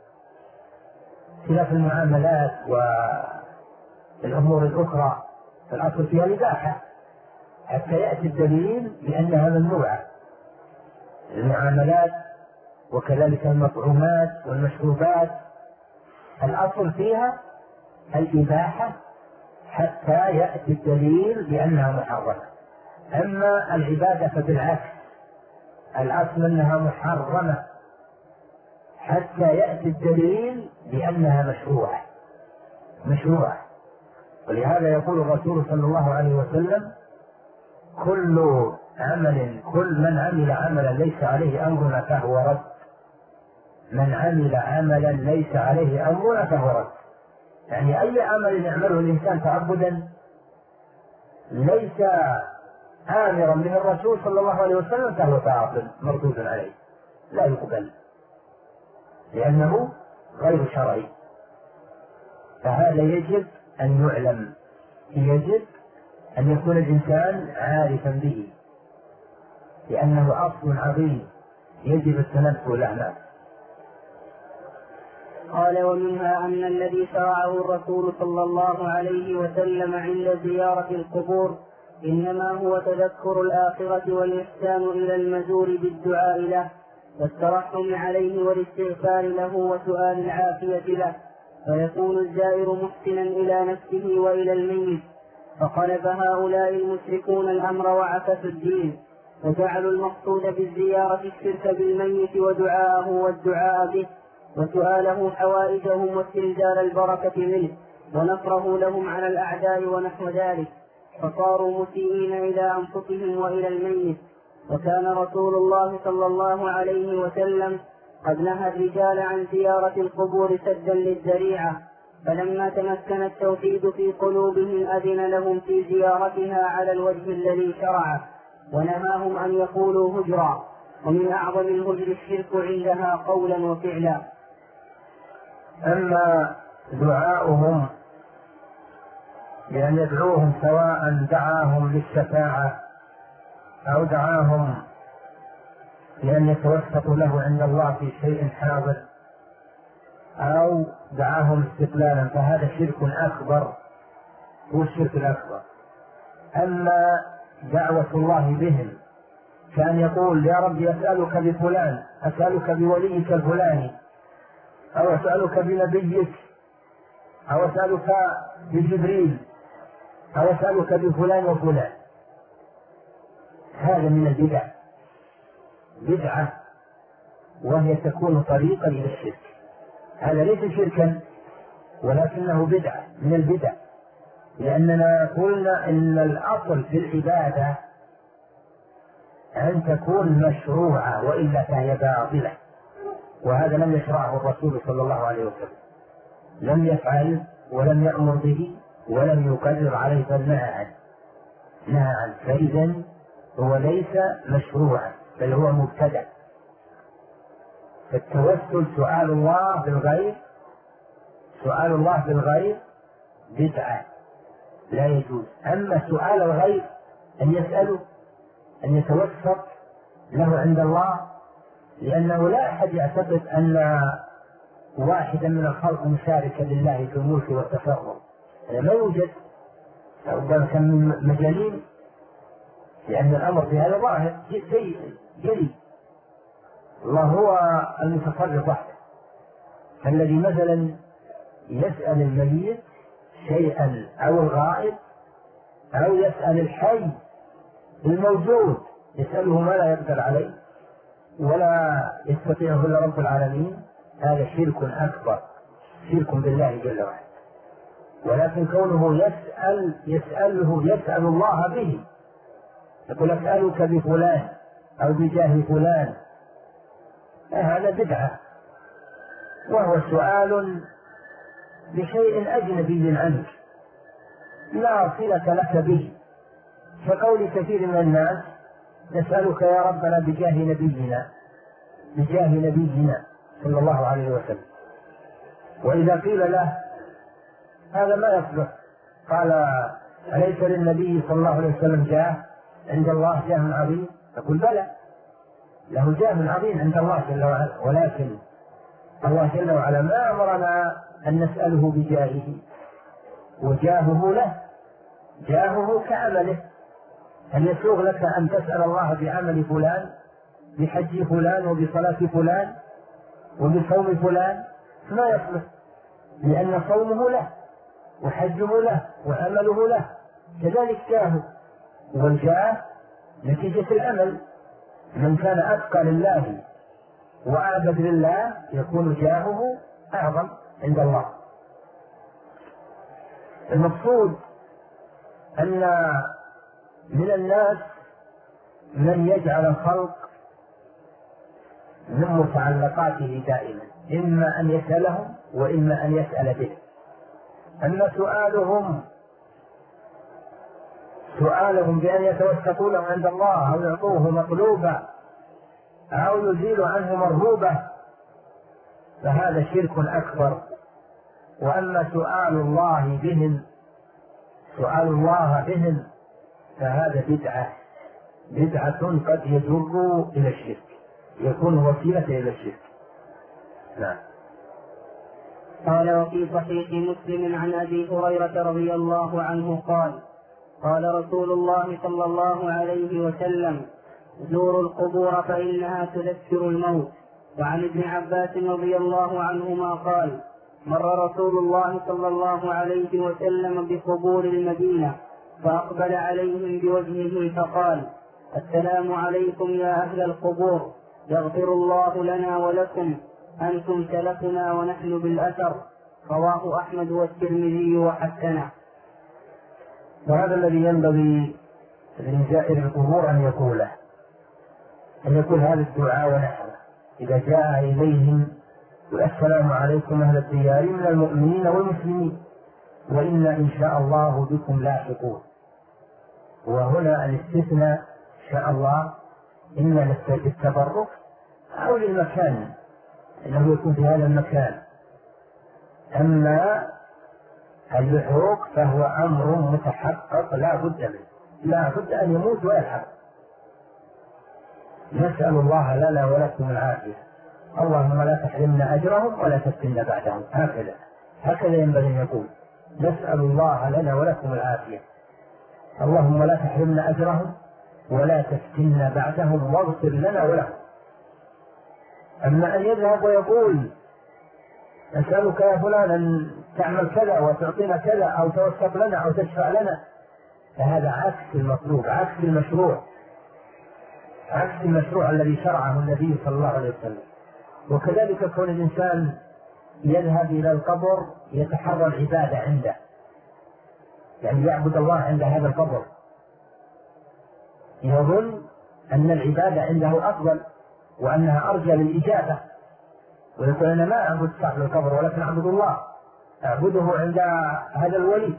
المعاملات والأمور الأخرى الأصل فيها الإباحة حتى يأتي الدليل بأنها ممنوعة. المعاملات وكذلك المطعومات والمشروبات الأصل فيها الإباحة حتى يأتي الدليل بأنها محرمة. أما العبادة فبالعكس، الأصل أنها محرمة حتى يأتي الدليل بأنها مشروعة. ولهذا يقول الرسول صلى الله عليه وسلم كل من عمل عملا ليس عليه أمرنا فهو رد. من عمل عملا ليس عليه أمرنا فهو رد، يعني أي عمل يعمله الإنسان تعبدا ليس آمرا به الرسول صلى الله عليه وسلم فهو باطل مردود عليه لا يقبل، لأنه غير شرعي. فهذا يجب أن يعلم، يجب أن يكون الإنسان عارفا به، لأنه أصل عظيم يجب التنبه له. قال ومنها أن الذي شرعه الرسول صلى الله عليه وسلم عند زيارة القبور إنما هو تذكر الآخرة والإحسان إلى المزور بالدعاء له والترحم عليه والاستغفار له وسؤال العافية له، فيكون الزائر محسنا إلى نفسه وإلى الميت. فقلب هؤلاء المشركون الأمر وعكسوا الدين، وجعلوا المقصود بالزيارة الشرك بالميت ودعاءه والدعاء به وسؤاله حوائجهم واستنزال البركة منه ونصره لهم على الأعداء ونحو ذلك، فصاروا مسيئين إلى أنفسهم وإلى الميت. وكان رسول الله صلى الله عليه وسلم قد نهى الرجال عن زيارة القبور سدا للذريعة، فلما تمكن التوحيد في قلوبهم أذن لهم في زيارتها على الوجه الذي شرعه، ونهاهم أن يقولوا هجرا، ومن أعظم الهجر الشرك عندها قولا وفعلا. أما دعاؤهم بأن يدعوهم سواء دعاهم للشفاعة أو دعاهم لأن يتوسطوا له عند الله في شيء حاضر أو دعاهم استقلالا، فهذا شرك أكبر، هو الشرك الأكبر. أما دعوة الله بهم كان يقول يا رب أسألك بفلان، أسألك بوليك الفلاني، أو أسألك بنبيك، أو أسألك بجبريل، أو أسألك بفلان وفلان، هذا من البدع، بدعة، وهي تكون طريقا إلى الشرك. هذا ليس شركا ولكنه بدعة من البدع، لأننا قلنا إن الأصل في العبادة أن تكون مشروعة، وإلا فهي باطلة، وهذا لم يشرعه الرسول صلى الله عليه وسلم، لم يفعل ولم يأمر به ولم يقرر عليه، بل نهى عنه، فإذا هو ليس مشروعا بل هو مبتدع. فالتوسل سؤال الله بالغير بدعة لا يجوز. أما سؤال الغير أن يسأله، أن يتوسط له عند الله، لأنه لا أحد يعتقد أن واحدا من الخلق مشاركا لله في الملك والتصرف، ما يوجد، ربما كان من مجانين، لأن الأمر في هذا ظاهر جلي، الله هو المتصرف وحده. فالذي مثلا يسأل الميت شيئا أو الغائب، أو يسأل الحي الموجود، يسأله ما لا يقدر عليه ولا يستطيعه إلا رب العالمين، هذا شرك أكبر، شرك بالله جل وعلا. ولكن كونه يسأل الله به، يقول أسألك بفلان أو بجاه فلان، هذا بدعة، وهو سؤال بشيء أجنبي عنك لا صلة لك به، كقول كثير من الناس نسألك يا ربنا بجاه نبينا صلى الله عليه وسلم، وإذا قيل له هذا ما يصلح، قال أليس للنبي صلى الله عليه وسلم جاه عند الله، جاه عظيم؟ يقول بلى، له جاه عظيم عند الله جل وعلا، ولكن الله جل وعلا ما أمرنا أن نسأله بجاهه، وجاهه له، جاهه كعمله. هل يسوغ لك أن تسأل الله بعمل فلان، بحج فلان، وبصلاة فلان، وبصوم فلان؟ ما يصلح، لأن صومه له وحجه له وعمله له، كذلك جاهه، والجاه نتيجة العمل. من كان أتقى لله وأعبد لله يكون جاهه أعظم عند الله. المقصود أن من الناس من يجعل الخلق من متعلقاته دائما، إما أن يسألهم وإما أن يسأل به. أما سؤالهم بأن يتوسطوا له عند الله أو يعطوه مطلوبا أو يزيل عنه مرهوبة، فهذا شرك أكبر. وأما سؤال الله بهم فهذا بدعة قد يجر إلى الشرك، يكون وسيلة إلى الشرك. نعم. قال وفي صحيح مسلم عن أبي هريرة رضي الله عنه قال قال رسول الله صلى الله عليه وسلم: زوروا القبور فإنها تذكر الموت. وعن ابن عباس رضي الله عنهما قال: مر رسول الله صلى الله عليه وسلم بقبور المدينة فأقبل عليهم بوجهه فقال: السلام عليكم يا أهل القبور، يغفر الله لنا ولكم، أنتم سلفنا ونحن بالأثر. رواه أحمد والترمذي وحسنه. وهذا الذي ينبغي لزائر القبور أن يقوله، أن يقول هذا الدعاء ونحن إذا جاء إليهم: السلام عليكم أهل الديار من المؤمنين والمسلمين، وإنا إن شاء الله بكم لاحقون. وهنا الاستثناء إن شاء الله إما للتبرك أو للمكان، إنه يكون في هذا المكان. أما اللحوق فهو أمر متحقق لا بد منه، لا بد أن يموت ويلحق. نسأل الله لنا ولكم العافية، اللهم لا تحرمنا أجرهم ولا تفتنا بعدهم. هكذا ينبغي أن يقول: نسأل الله لنا ولكم العافية، اللهم لا تحرمنا أجرهم ولا تفتنا بعدهم واغفر لنا ولهم. أما أن يذهب ويقول: نسألك يا فلان أن تعمل كذا وتعطينا كذا أو توسط لنا أو تشفع لنا، فهذا عكس المطلوب، عكس المشروع الذي شرعه النبي صلى الله عليه وسلم. وكذلك كون الإنسان يذهب إلى القبر يتحرى العبادة عنده، يعني يعبد الله عند هذا القبر، يظن أن العبادة عنده أفضل وأنها أرجى للإجابة، ويقول: أنا ما أعبد صاحب القبر ولكن أعبد الله، أعبده عند هذا الولي.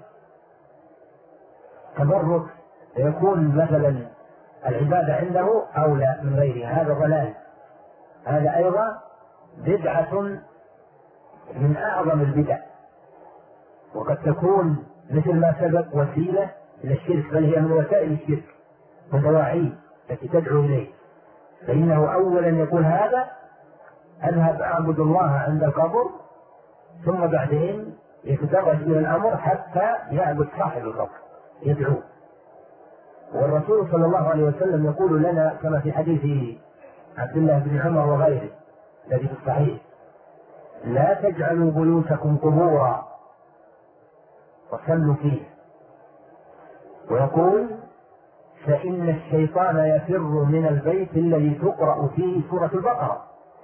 تبرك يكون مثلا العبادة عنده أولى من غيره، هذا ضلال. هذا أيضا بدعة من أعظم البدع، وقد تكون مثل ما سبق وسيلة إلى الشرك، بل هي من وسائل الشرك ودواعيه التي تدعو إليه. فإنه أولا يقول: هذا أذهب أعبد الله عند القبر، ثم بعدين يتدرج إلى الأمر حتى يعبد صاحب القبر يدعوه. والرسول صلى الله عليه وسلم يقول لنا كما في حديث عبد الله بن عمر وغيره الذي في الصحيح: لا تجعلوا بيوتكم قبورا وصلوا فيه. ويقول: فإن الشيطان يفر من البيت الذي تقرأ فيه سورة البقرة.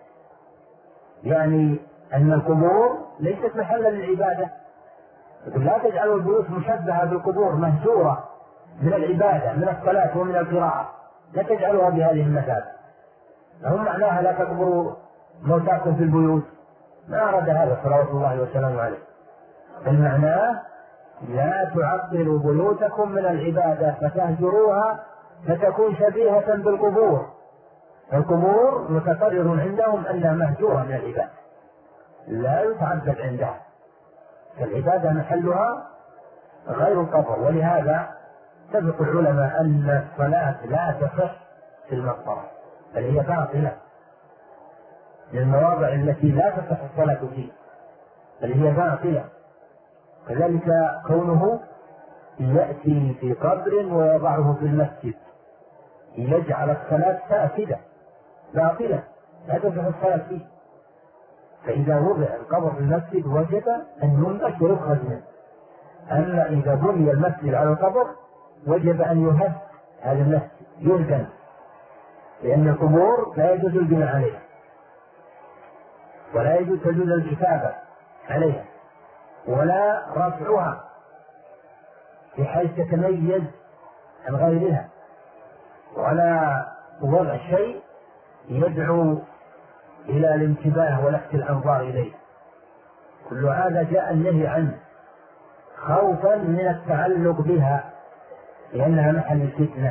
يعني أن القبور ليست محلا للعبادة. يقول: لا تجعلوا البيوت مشبهة بالقبور مهجورة من العبادة، من الصلاة ومن القراءة، لا تجعلوها بهذه المثابة. هم معناها لا تقبروا موتاكم في البيوت، ما أراد هذا صلوات الله وسلامه عليه. المعنى: لا تعطلوا بيوتكم من العبادة فتهجروها فتكون شبيهة بالقبور. القبور متقرر عندهم أنها مهجورة من العبادة، لا يتعبد عندها، فالعبادة محلها غير القبر. ولهذا اتفق العلماء أن الصلاة لا تصح في المقبرة، بل هي باطلة، للمواضع التي لا تصح الصلاة فيه، بل هي باطلة. كذلك كونه يأتي في قبر ويضعه في المسجد يجعل الصلاة فاسدة باطلة، لا تصح الصلاة فيه. فإذا وضع القبر في المسجد وجب أن ينبش ويخرج منه. أما إذا بني المسجد على القبر وجب أن يهد هذا المسجد، يهدم، لأن القبور لا يجوز البناء عليها ولا يجوز الكتابة عليها ولا رفعها بحيث تتميز عن غيرها، ولا وضع شيء يدعو إلى الانتباه ولفت الأنظار إليه. كل هذا جاء النهي عنه خوفا من التعلق بها لأنها محل الفتنة.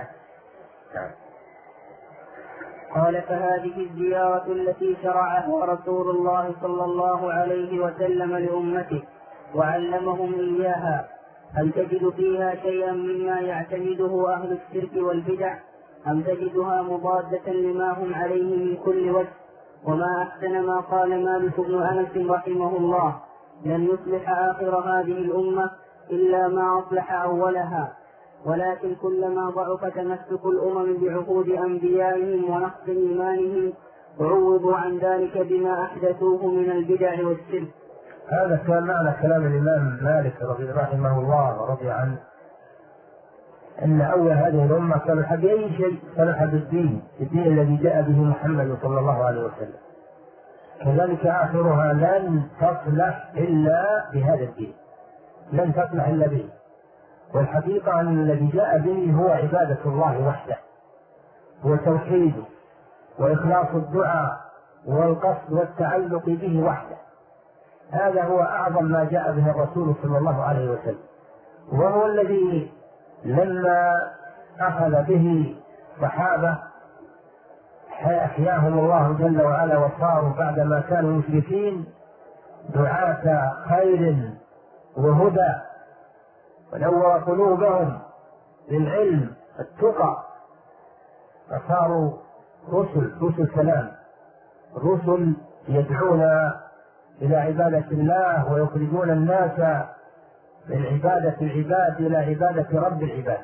قال: فهذه الزيارة التي شرعها رسول الله صلى الله عليه وسلم لأمته وعلمهم إياها، هل تجد فيها شيئا مما يعتمده أهل الشرك والبدع، أم تجدها مضادة لما هم عليه من كل وجه؟ وما أحسن ما قال مالك بن أنس رحمه الله: لن يصلح آخر هذه الأمة إلا ما أصلح أولها. ولكن كلما ضعف تمسك الأمم بعهود أنبيائهم ونقص إيمانهم وعوضوا عن ذلك بما أحدثوه من البدع والشرك. هذا كان معنى كلام الإمام مالك رحمه الله ورضي عنه، أن أول هذه الأمة صلح بأي شيء، صلح بالدين، الدين الذي جاء به محمد صلى الله عليه وسلم. كذلك آخرها لن تصلح إلا بهذا الدين، لن تصلح إلا به. والحقيقة أن الذي جاء به هو عبادة الله وحده، وتوحيده، وإخلاص الدعاء والقصد والتعلق به وحده. هذا هو أعظم ما جاء به الرسول صلى الله عليه وسلم، وهو الذي لما أخذ به صحابة أحياهم الله جل وعلا وصاروا بعدما كانوا مشركين دعاة خير وهدى، ونور قلوبهم للعلم التقى، فصاروا رسل سلام، رسل يدعون إلى عبادة الله ويخرجون الناس من عبادة العباد إلى عبادة رب العباد.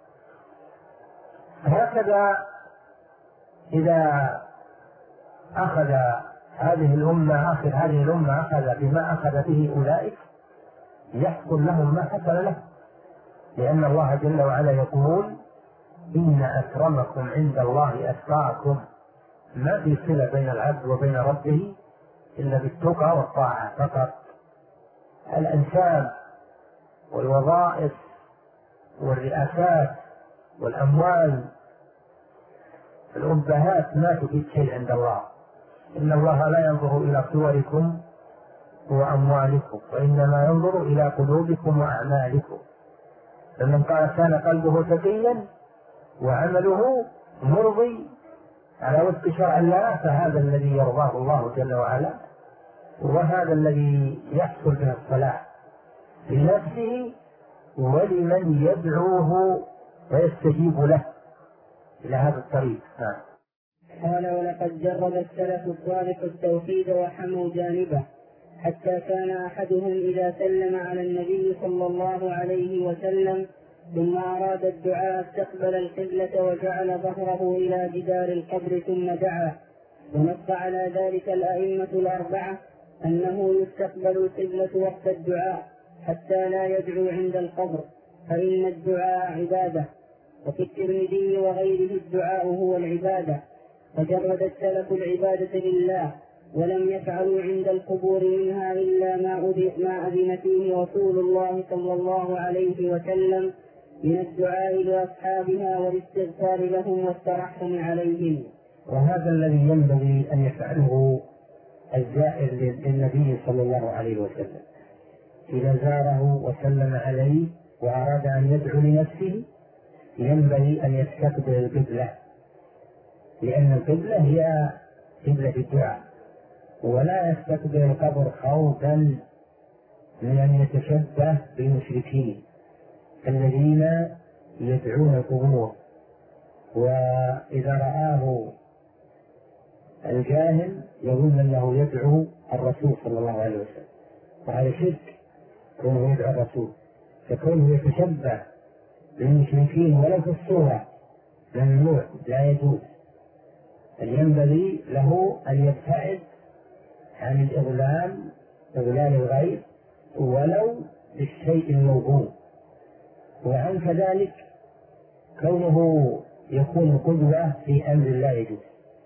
هكذا إذا أخذ هذه الأمة أخذ بما أخذ به أولئك يحصل لهم ما حصل له، لأن الله جل وعلا يقول إن أكرمكم عند الله أتقاكم. ما في صلة بين العبد وبين ربه إلا بالتقى والطاعة فقط. الأنساب والوظائف والرئاسات والأموال الأبهات ما تفيد شيء عند الله. إن الله لا ينظر إلى صوركم وأموالكم، وإنما ينظر إلى قلوبكم وأعمالكم. فمن قال كان قلبه تقيا وعمله مرضي على وفق شرع الله فهذا الذي يرضاه الله جل وعلا، وهذا الذي يحصل به الصلاح لنفسه ولمن يدعوه ويستجيب له إلى هذا الطريق. قال ولقد جرب السلف الصالح التوحيد وحموا جانبه، حتى كان أحدهم إذا سلم على النبي صلى الله عليه وسلم ثم أراد الدعاء استقبل القبلة وجعل ظهره إلى جدار القبر ثم دعا. ونص على ذلك الأئمة الأربعة أنه يستقبل القبلة وقت الدعاء حتى لا يدعو عند القبر، فإن الدعاء عبادة. وفي الترمذي وغيره الدعاء هو العبادة، فجرد السلف العبادة لله ولم يفعلوا عند القبور منها إلا ما أذن فيه رسول الله صلى الله عليه وسلم من الدعاء لأصحابها والاستغفار لهم والترحم عليهم. وهذا الذي ينبغي أن يفعله الزائر للنبي صلى الله عليه وسلم إذا زاره وسلم عليه وأراد أن يدعو لنفسه ينبغي أن يستقبل القبلة، لأن القبلة هي قبلة الدعاء، ولا يستقبل القبر خوفا من أن يتشبه بالمشركين الذين يدعون القبور، وإذا رآه الجاهل يظن أنه يدعو الرسول صلى الله عليه وسلم، وهذا شرك كونه يدعو الرسول، فكونه يتشبه بالمشركين ولو في الصورة ممنوع لا يجوز. ينبغي له أن يبتعد عن إضلال الغير ولو بالشيء الموهوم، وعن كذلك كونه يكون قدوة في أمر لا يجوز.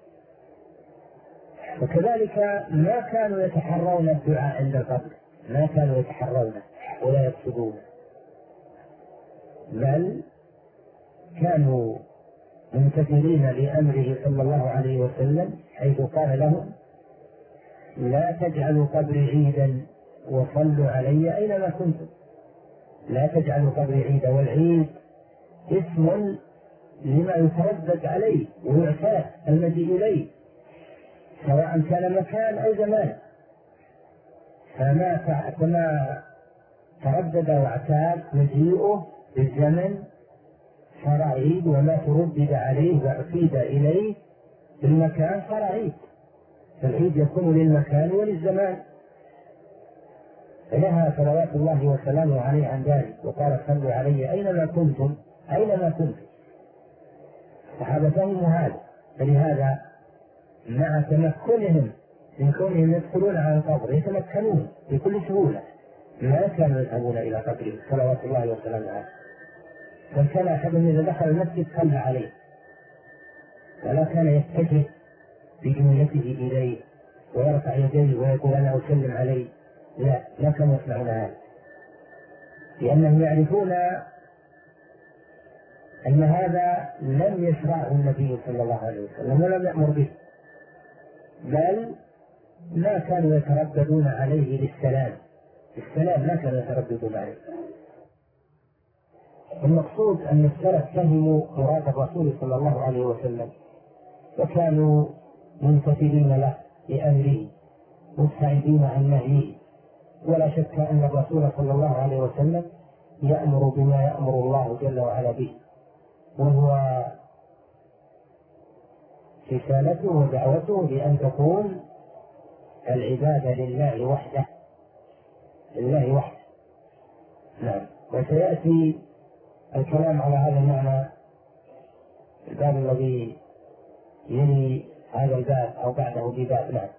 وكذلك ما كانوا يتحرون الدعاء عند القبر، ما كانوا يتحرونه ولا يقصدونه، بل كانوا ممتثلين لأمره صلى الله عليه وسلم حيث قال لهم لا تجعلوا قبري عيدا وصلوا علي أينما كنتم. لا تجعلوا قبري عيدا، والعيد اسم لما يتردد عليه ويعتاد المجيء إليه سواء كان مكان أو زمان، فما تردد واعتاد مجيئه بالزمن صار عيد، وما تردد عليه وأفيد إليه بالمكان صار عيد. فالعيد يكون للمكان وللزمان، فلها صلوات الله وسلامه عليه عن ذلك. وقال صلوا علي أينما كنتم، أينما كنت. الصحابة فهموا هذا، فلهذا مع تمكنهم من كونهم يدخلون على القبر يتمكنون بكل سهولة، ما كانوا يذهبون إلى قبره صلوات الله وسلامه عليه. بل كان أحدهم إذا دخل المسجد صلى عليه، ولا كان يتجه بجملته إليه ويرفع يديه ويقول أنا أسلم عليه، لا كانوا يصنعون هذا، لأنهم يعرفون أن هذا لم يشرعه النبي صلى الله عليه وسلم ولم يأمر به، بل لا كانوا يترددون عليه للسلام، لا كانوا يترددون عليه. المقصود أن السلف فهموا مراد الرسول صلى الله عليه وسلم وكانوا ممتثلين له لأمره مستعدين عن نهيه، ولا شك أن الرسول صلى الله عليه وسلم يأمر بما يأمر الله جل وعلا به، وهو رسالته ودعوته بأن تكون العبادة لله وحده. نعم. وسيأتي الكلام على هذا المعنى الباب الذي يلي هذا الباب أو بعده بباب. نعم.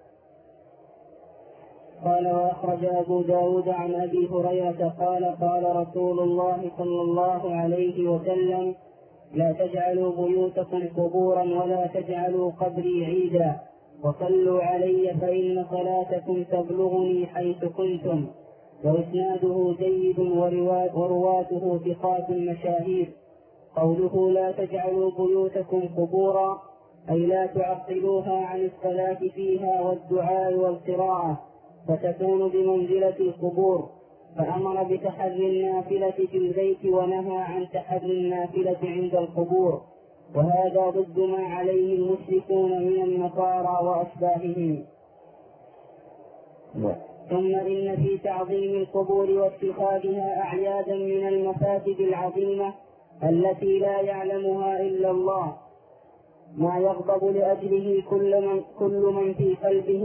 قال وأخرج أبو داود عن أبي هريرة قال قال رسول الله صلى الله عليه وسلم لا تجعلوا بيوتكم قبورا ولا تجعلوا قبري عيدا وصلوا علي فإن صلاتكم تبلغني حيث كنتم. وإسناده جيد ورواته ثقات مشاهير. قوله لا تجعلوا بيوتكم قبورا أي لا تعطلوها عن الصلاة فيها والدعاء والقراءة فتكون بمنزلة القبور، فأمر بتحري النافلة في البيت ونهى عن تحري النافلة عند القبور، وهذا ضد ما عليه المشركون من النصارى وأشباههم. ثم إن في تعظيم القبور واتخاذها أعيادا من المفاسد العظيمة التي لا يعلمها إلا الله ما يغضب لأجله كل من في قلبه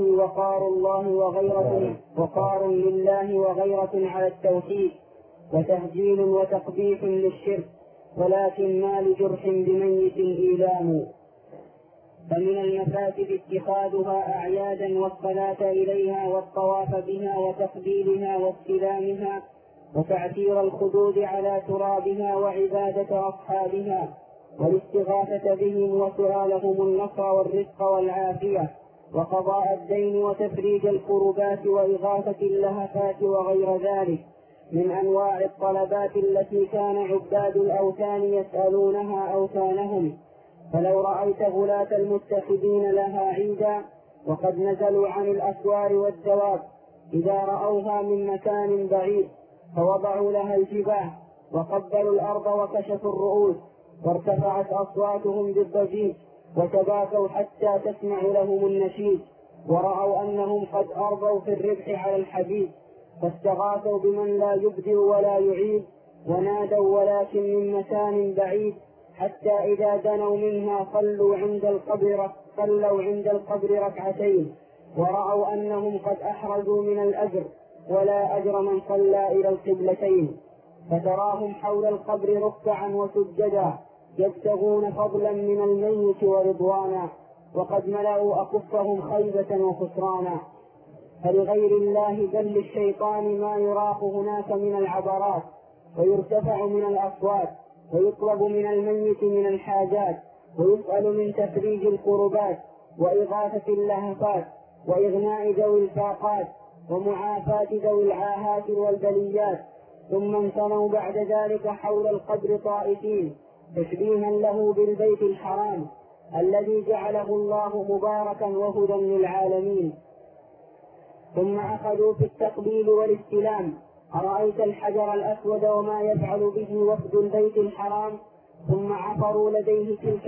وقار لله وغيرة على التوحيد وتهجيل وتقبيح للشرك، ولكن ما لجرح بميت إيلام. فمن المفاسد اتخاذها أعيادا والصلاة إليها والطواف بها وتقبيلها واستلامها وتعثير الخدود على ترابها وعبادة أصحابها والاستغاثة بهم وسؤالهم النصر والرزق والعافية وقضاء الدين وتفريج الكربات وإغاثة اللهفات وغير ذلك من أنواع الطلبات التي كان عباد الأوثان يسألونها أوثانهم. فلو رأيت غلاة المتخذين لها عيدا وقد نزلوا عن الأسوار والدواب إذا رأوها من مكان بعيد فوضعوا لها الجباه وقبلوا الأرض وكشفوا الرؤوس وارتفعت أصواتهم بالضجيج وتباكوا حتى تسمع لهم النشيد، ورأوا أنهم قد أرضوا في الربح على الحديد فاستغاثوا بمن لا يبدئ ولا يعيد ونادوا ولكن من مكان بعيد حتى إذا دنوا منها صلوا عند القبر ركعتين ورأوا أنهم قد أحرزوا من الأجر ولا أجر من صلى إلى القبلتين، فتراهم حول القبر ركعا وسجدا يبتغون فضلا من الميت ورضوانا وقد ملأوا أكفهم خيبة وخسرانا. فلغير الله بل للشيطان ما يراق هناك من العبرات ويرتفع من الأصوات ويطلب من الميت من الحاجات ويسأل من تفريج الكربات وإغاثة اللهفات وإغناء ذوي الفاقات ومعافاة ذوي العاهات والبليات. ثم انثنوا بعد ذلك حول القبر طائفين تشبيها له بالبيت الحرام الذي جعله الله مباركا وهدى للعالمين. ثم أخذوا في التقبيل والاستلام. أرأيت الحجر الأسود وما يفعل به وفد البيت الحرام؟ ثم عفروا لديه تلك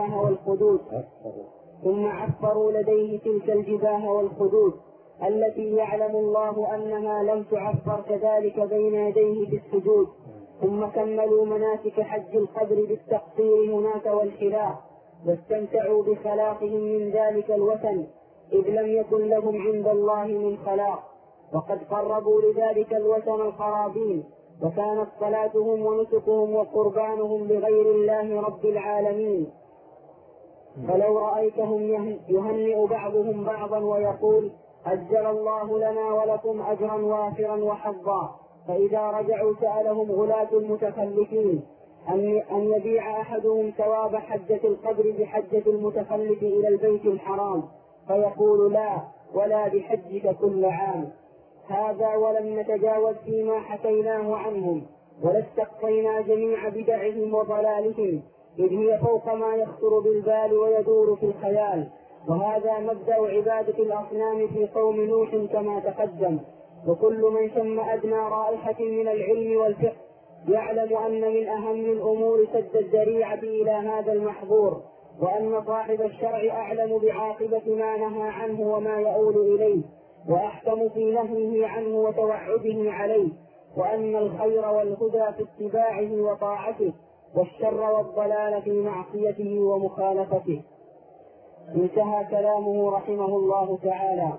الجباه والخدود التي يعلم الله أنها لم تعفر كذلك بين يديه في السجود. ثم كملوا مناسك حج القبر بالتقصير هناك والحلاق واستمتعوا بخلاقهم من ذلك الوثن إذ لم يكن لهم عند الله من خلاق، وقد قربوا لذلك الوثن القرابين وكانت صلاتهم ونسكهم وقربانهم لغير الله رب العالمين. فلو رأيتهم يهنئ بعضهم بعضا ويقول أجل الله لنا ولكم أجرا وافرا وحظا، فإذا رجعوا سألهم غلاة المتخلفين أن يبيع أحدهم ثواب حجة القبر بحجة المتخلف إلى البيت الحرام، فيقول لا، ولا بحجك كل عام. هذا ولم نتجاوز فيما حكيناه عنهم، ولا استقصينا جميع بدعهم وضلالهم، إذ هي فوق ما يخطر بالبال ويدور في الخيال. وهذا مبدأ عبادة الأصنام في قوم نوح كما تقدم. وكل من شم أدنى رائحة من العلم والفقه يعلم أن من أهم الأمور سد الذريعة إلى هذا المحظور، وأن صاحب الشرع أعلم بعاقبة ما نهى عنه وما يؤول إليه، وأحكم في نهيه عنه وتوعده عليه، وأن الخير والهدى في اتباعه وطاعته، والشر والضلال في معصيته ومخالفته. انتهى كلامه رحمه الله تعالى.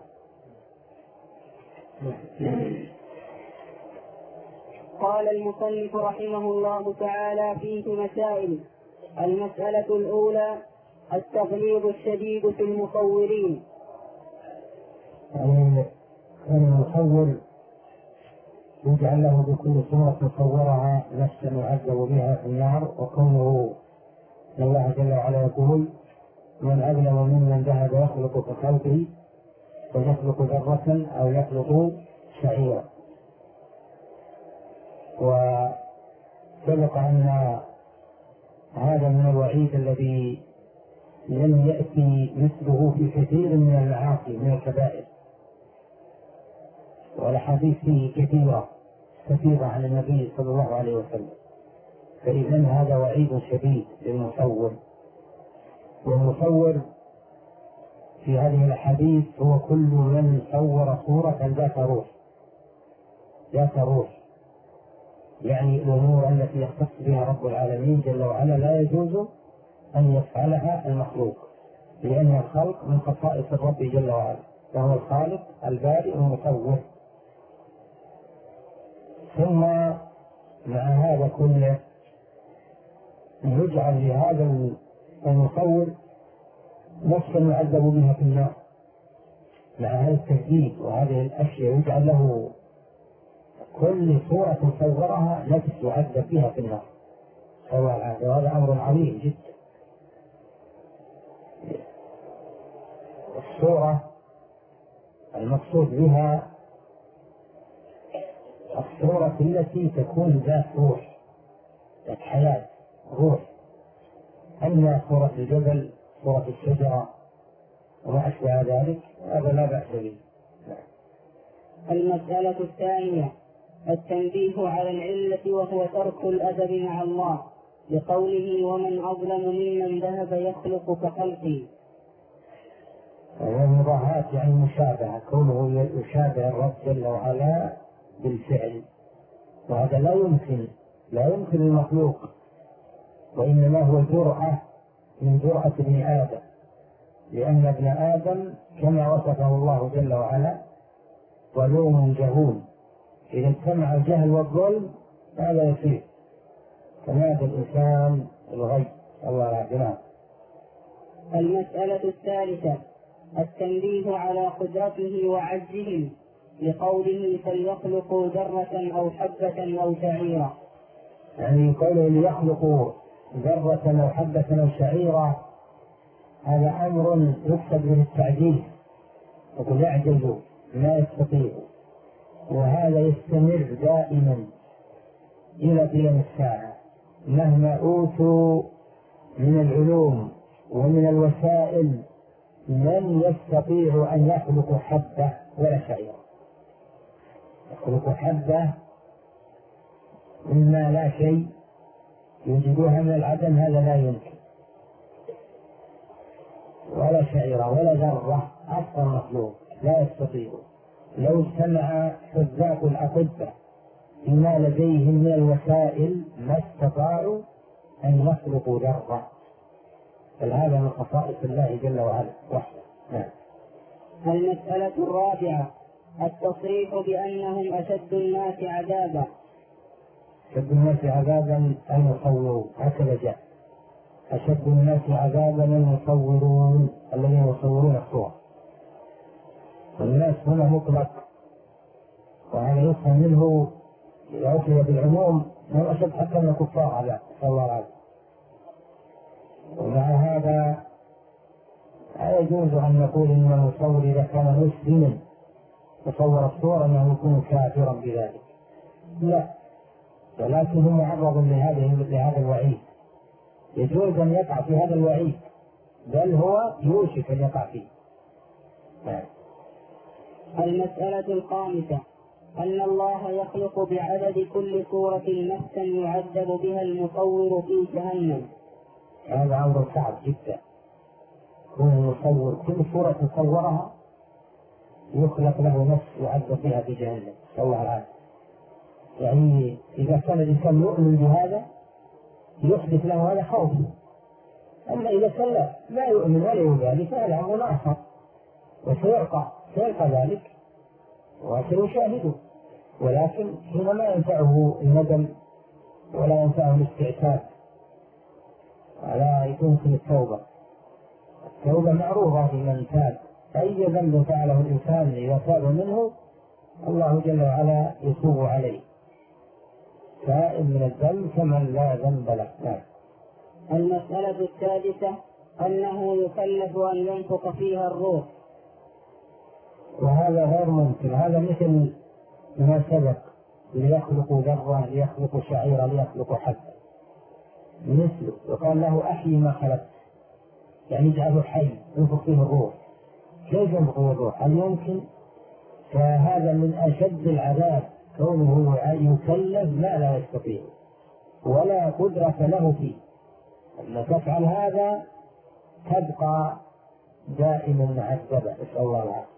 قال المصنف رحمه الله تعالى فيه مسائل. المسألة الأولى التغليظ الشديد في المصورين. المصور يجعل له بكل صورة صورها نفسا يعذب بها في النار، وكونه الله جل وعلا يقول من أظلم ممن ذهب يخلق كخلقه ويخلق ذرة أو يخلق شعيرا. وسبق أن هذا من الوعيد الذي لم يأتي مثله في كثير من المعاصي من الكبائر، والأحاديث فيه كثيرة عن النبي صلى الله عليه وسلم. فإذن هذا وعيد شديد للمصور. والمصور في هذه الأحاديث هو كل من صور صورة ذات روح، يعني الأمور التي يختص بها رب العالمين جل وعلا لا يجوز أن يفعلها المخلوق، لأن الخلق من خصائص الرب جل وعلا، وهو الخالق البارئ المصور. ثم مع هذا كله يجعل لهذا المصور نفسا يعذب بها في النار. مع هذا التهديد وهذه الأشياء يجعل له كل صورة صورها نفس يعذب بها في النار. وهذا أمر عظيم جدا. الصورة المقصود بها الصورة التي تكون ذات روح، ذات حياة، روح. أما صورة الجبل، صورة الشجرة وما أشبه ذلك، هذا لا بأس به. المسألة الثانية التنبيه على العلة، وهو ترك الأدب مع الله، لقوله ومن أظلم ممن ذهب يخلق كخلقه. والمضاهاة يعني مشابهة، كونه يشابه الرب جل وعلا بالفعل، وهذا لا يمكن المخلوق، وإنما هو جرأة من جرأة ابن آدم، لأن ابن آدم كما وصفه الله جل وعلا ظلوم جهول، إذا اجتمع الجهل والظلم هذا يصير فماذا الإنسان الغي. الله يعافينا. المسألة الثالثة التنبيه على قدرته وعجزهم، لقوله فليخلقوا ذرة أو حبة أو شعيرا. يعني قوله ليخلقوا ذرة أو حبة أو شعيرا هذا أمر يقصد به التعجيز، يقول يعجزوا لا يستطيعوا، وهذا يستمر دائما إلى قيام الساعة مهما أوتوا من العلوم ومن الوسائل لن يستطيعوا أن يخلقوا حبة ولا شعيرا. يخلقوا حبة مما لا شيء يوجدوها من العدم، هذا لا يمكن، ولا شعيرا ولا ذرة أصلا مخلوق لا يستطيعوا. لو اجتمع حذاق الأطباء بما لديهم من الوسائل ما استطاعوا أن يخلقوا ذرة، بل هذا من خصائص الله جل وعلا وحده. المسألة الرابعة التصريح بأنهم أشد الناس عذابا، أشد الناس عذابا المصورون، هكذا جاء أشد الناس عذابا المصورون الذين يصورون الصور. والناس هنا مطلق، وهذا يفهم منه إذا أخذ بالعموم من أشد حتى من الكفار على صلى الله عليه وسلم. ومع هذا لا يجوز أن نقول إن المصور إذا كان مسلما تصور الصور أنه يكون كافرا بذلك، لا، ولكن هو معرض لهذا الوعيد، يجوز أن يقع في هذا الوعيد، بل هو يوشك أن يقع فيه. المسألة الخامسة أن الله يخلق بعدد كل صورة نفسا يعذب بها المصور في جهنم. هذا أمر صعب جدا، كل المصور كل صورة يصورها يخلق له نفس يعذب بها في جهنم، صلى الله عليه وسلم. يعني إذا كان الإنسان يؤمن بهذا يحدث له هذا خوف، أما إذا كان لا يؤمن ولا يبالي فهذا أمر آخر، وسيلقى ذلك وسيشاهده، ولكن هنا لا ينفعه الندم ولا ينفعه الاستعتاب ولا يمكن التوبة. التوبة معروفة في من تاب، أي ذنب فعله الإنسان إذا تاب منه الله جل وعلا يتوب عليه، تائب من الذنب كمن لا ذنب له. المسألة السادسة أنه يكلف أن ينفخ فيها الروح، وهذا غير ممكن، هذا مثل ما سبق، ليخلق ذرة ليخلق شعيرة ليخلق حبة مثله، وقال له أحيي ما خلقت، يعني اجعله حي ينفخ فيه الروح. كيف ينفخ فيه الروح؟ هل يمكن؟ فهذا من أشد العذاب، كونه يكلف ما لا يستطيع ولا قدرة له فيه. لما تفعل هذا تبقى دائما معذبة، نسأل الله العافية.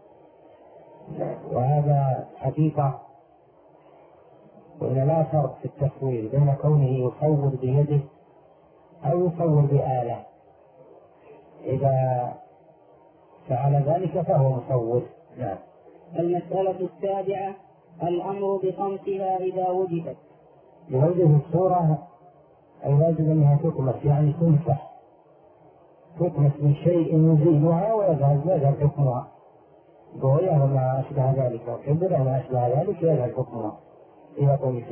وهذا حقيقة، وإن لا فرق في التصوير بين كونه يصور بيده أو يصور بآلة، إذا فعل ذلك فهو مصور. نعم. المسألة السابعة الأمر بخمسها إذا وجدت. لوجه الصورة الواجب أنها تكمس، يعني تمسح، تكمس من شيء يزيلها ويذهب حكمها، بغيها وما أشبه ذلك، وكبر وما أشبه ذلك يذهب حكمها إلى قومته.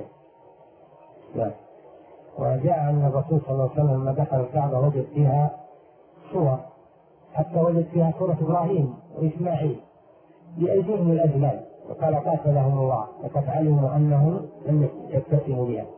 وجاء أن الرسول صلى الله عليه وسلم لما دخل الكعبة وجد فيها صور، حتى وجد فيها صورة إبراهيم وإسماعيل بأيديهم الأجلال، وقال قاتلهم الله، وقد علموا أنهم لم يتسموا بها.